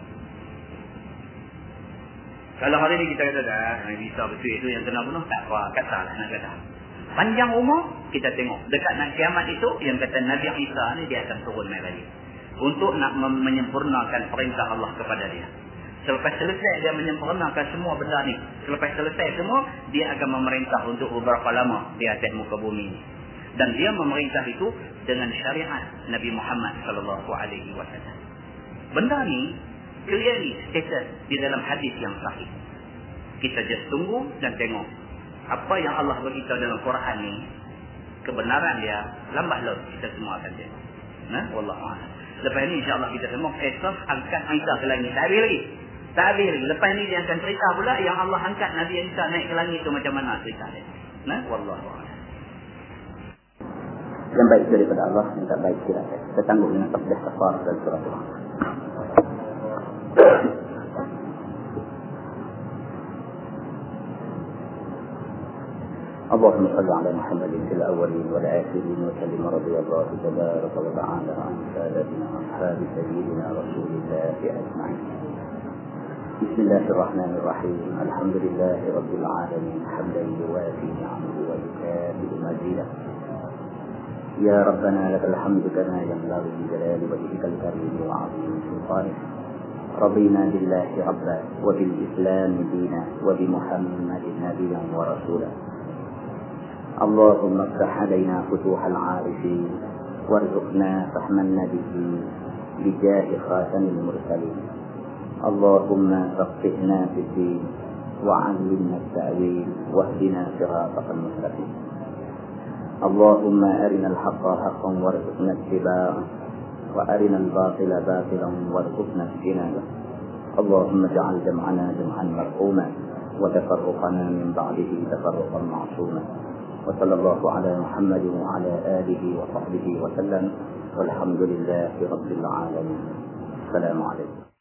Kalau hari ni kita kata dah, Nabi Isa betul itu yang kena bunuh, tak apa, kata lah nak kata. Panjang umur, kita tengok. Dekat nak kiamat itu, yang kata Nabi Isa ni dia akan turun mai balik. Untuk nak menyempurnakan perintah Allah kepada dia. Selepas selesai dia menyempurnakan semua benda ni. Selepas selesai semua, dia akan memerintah untuk beberapa lama di atas muka bumi ni. Dan dia memerintah itu dengan syariat Nabi Muhammad sallallahu alaihi wasallam. Benda ni clearly stated di dalam hadis yang sahih. Kita just tunggu dan tengok. Apa yang Allah beritahu dalam Quran ni, kebenaran dia, lambat laun kita semua akan tengok. Nah, wallahu a'lam. Lepas ni insya-Allah kita semua esok angkat Isa ke langit. Tak habis lagi. Tak habis lagi. Lepas ni dia akan cerita pula yang Allah angkat Nabi Isa naik ke langit tu macam mana cerita dia. Nah, wallahu a'lam. Yang baik daripada Allah, yang tak baik tidak. Kita tangguh dengan tasbih kafar dan surah Allah. اللهم صل على محمد في الأولين والآخرين وسلم رضي الله تبارك وتعالى عن سادتنا أصحاب سيدنا رسول أجمعين. بسم الله الرحمن الرحيم. الحمد لله رب العالمين حمدا يوافي نعمه ويكافئ مزيده. يا ربنا لك الحمد كما ينبغي لجلال وجهك الكريم وعظيم سلطانك. رضينا بالله ربا وبالإسلام دينا وبمحمد نبيا ورسولا. اللهم افتح علينا فتوح العارفين وارزقنا فهم النبيين بجاه خاتم المرسلين. اللهم فقهنا في الدين وعلمنا التأويل واهدنا صراطك المستقيم. اللهم أرنا الحق حقا وارزقنا اتباعه وأرنا الباطل باطلا وارزقنا اجتنابه. اللهم اجعل جمعنا جمعا مرحوما وتفرقنا من بعده تفرقا معصوما. وصلى الله على محمد وعلى آله وصحبه وسلم والحمد لله رب العالمين. السلام عليكم.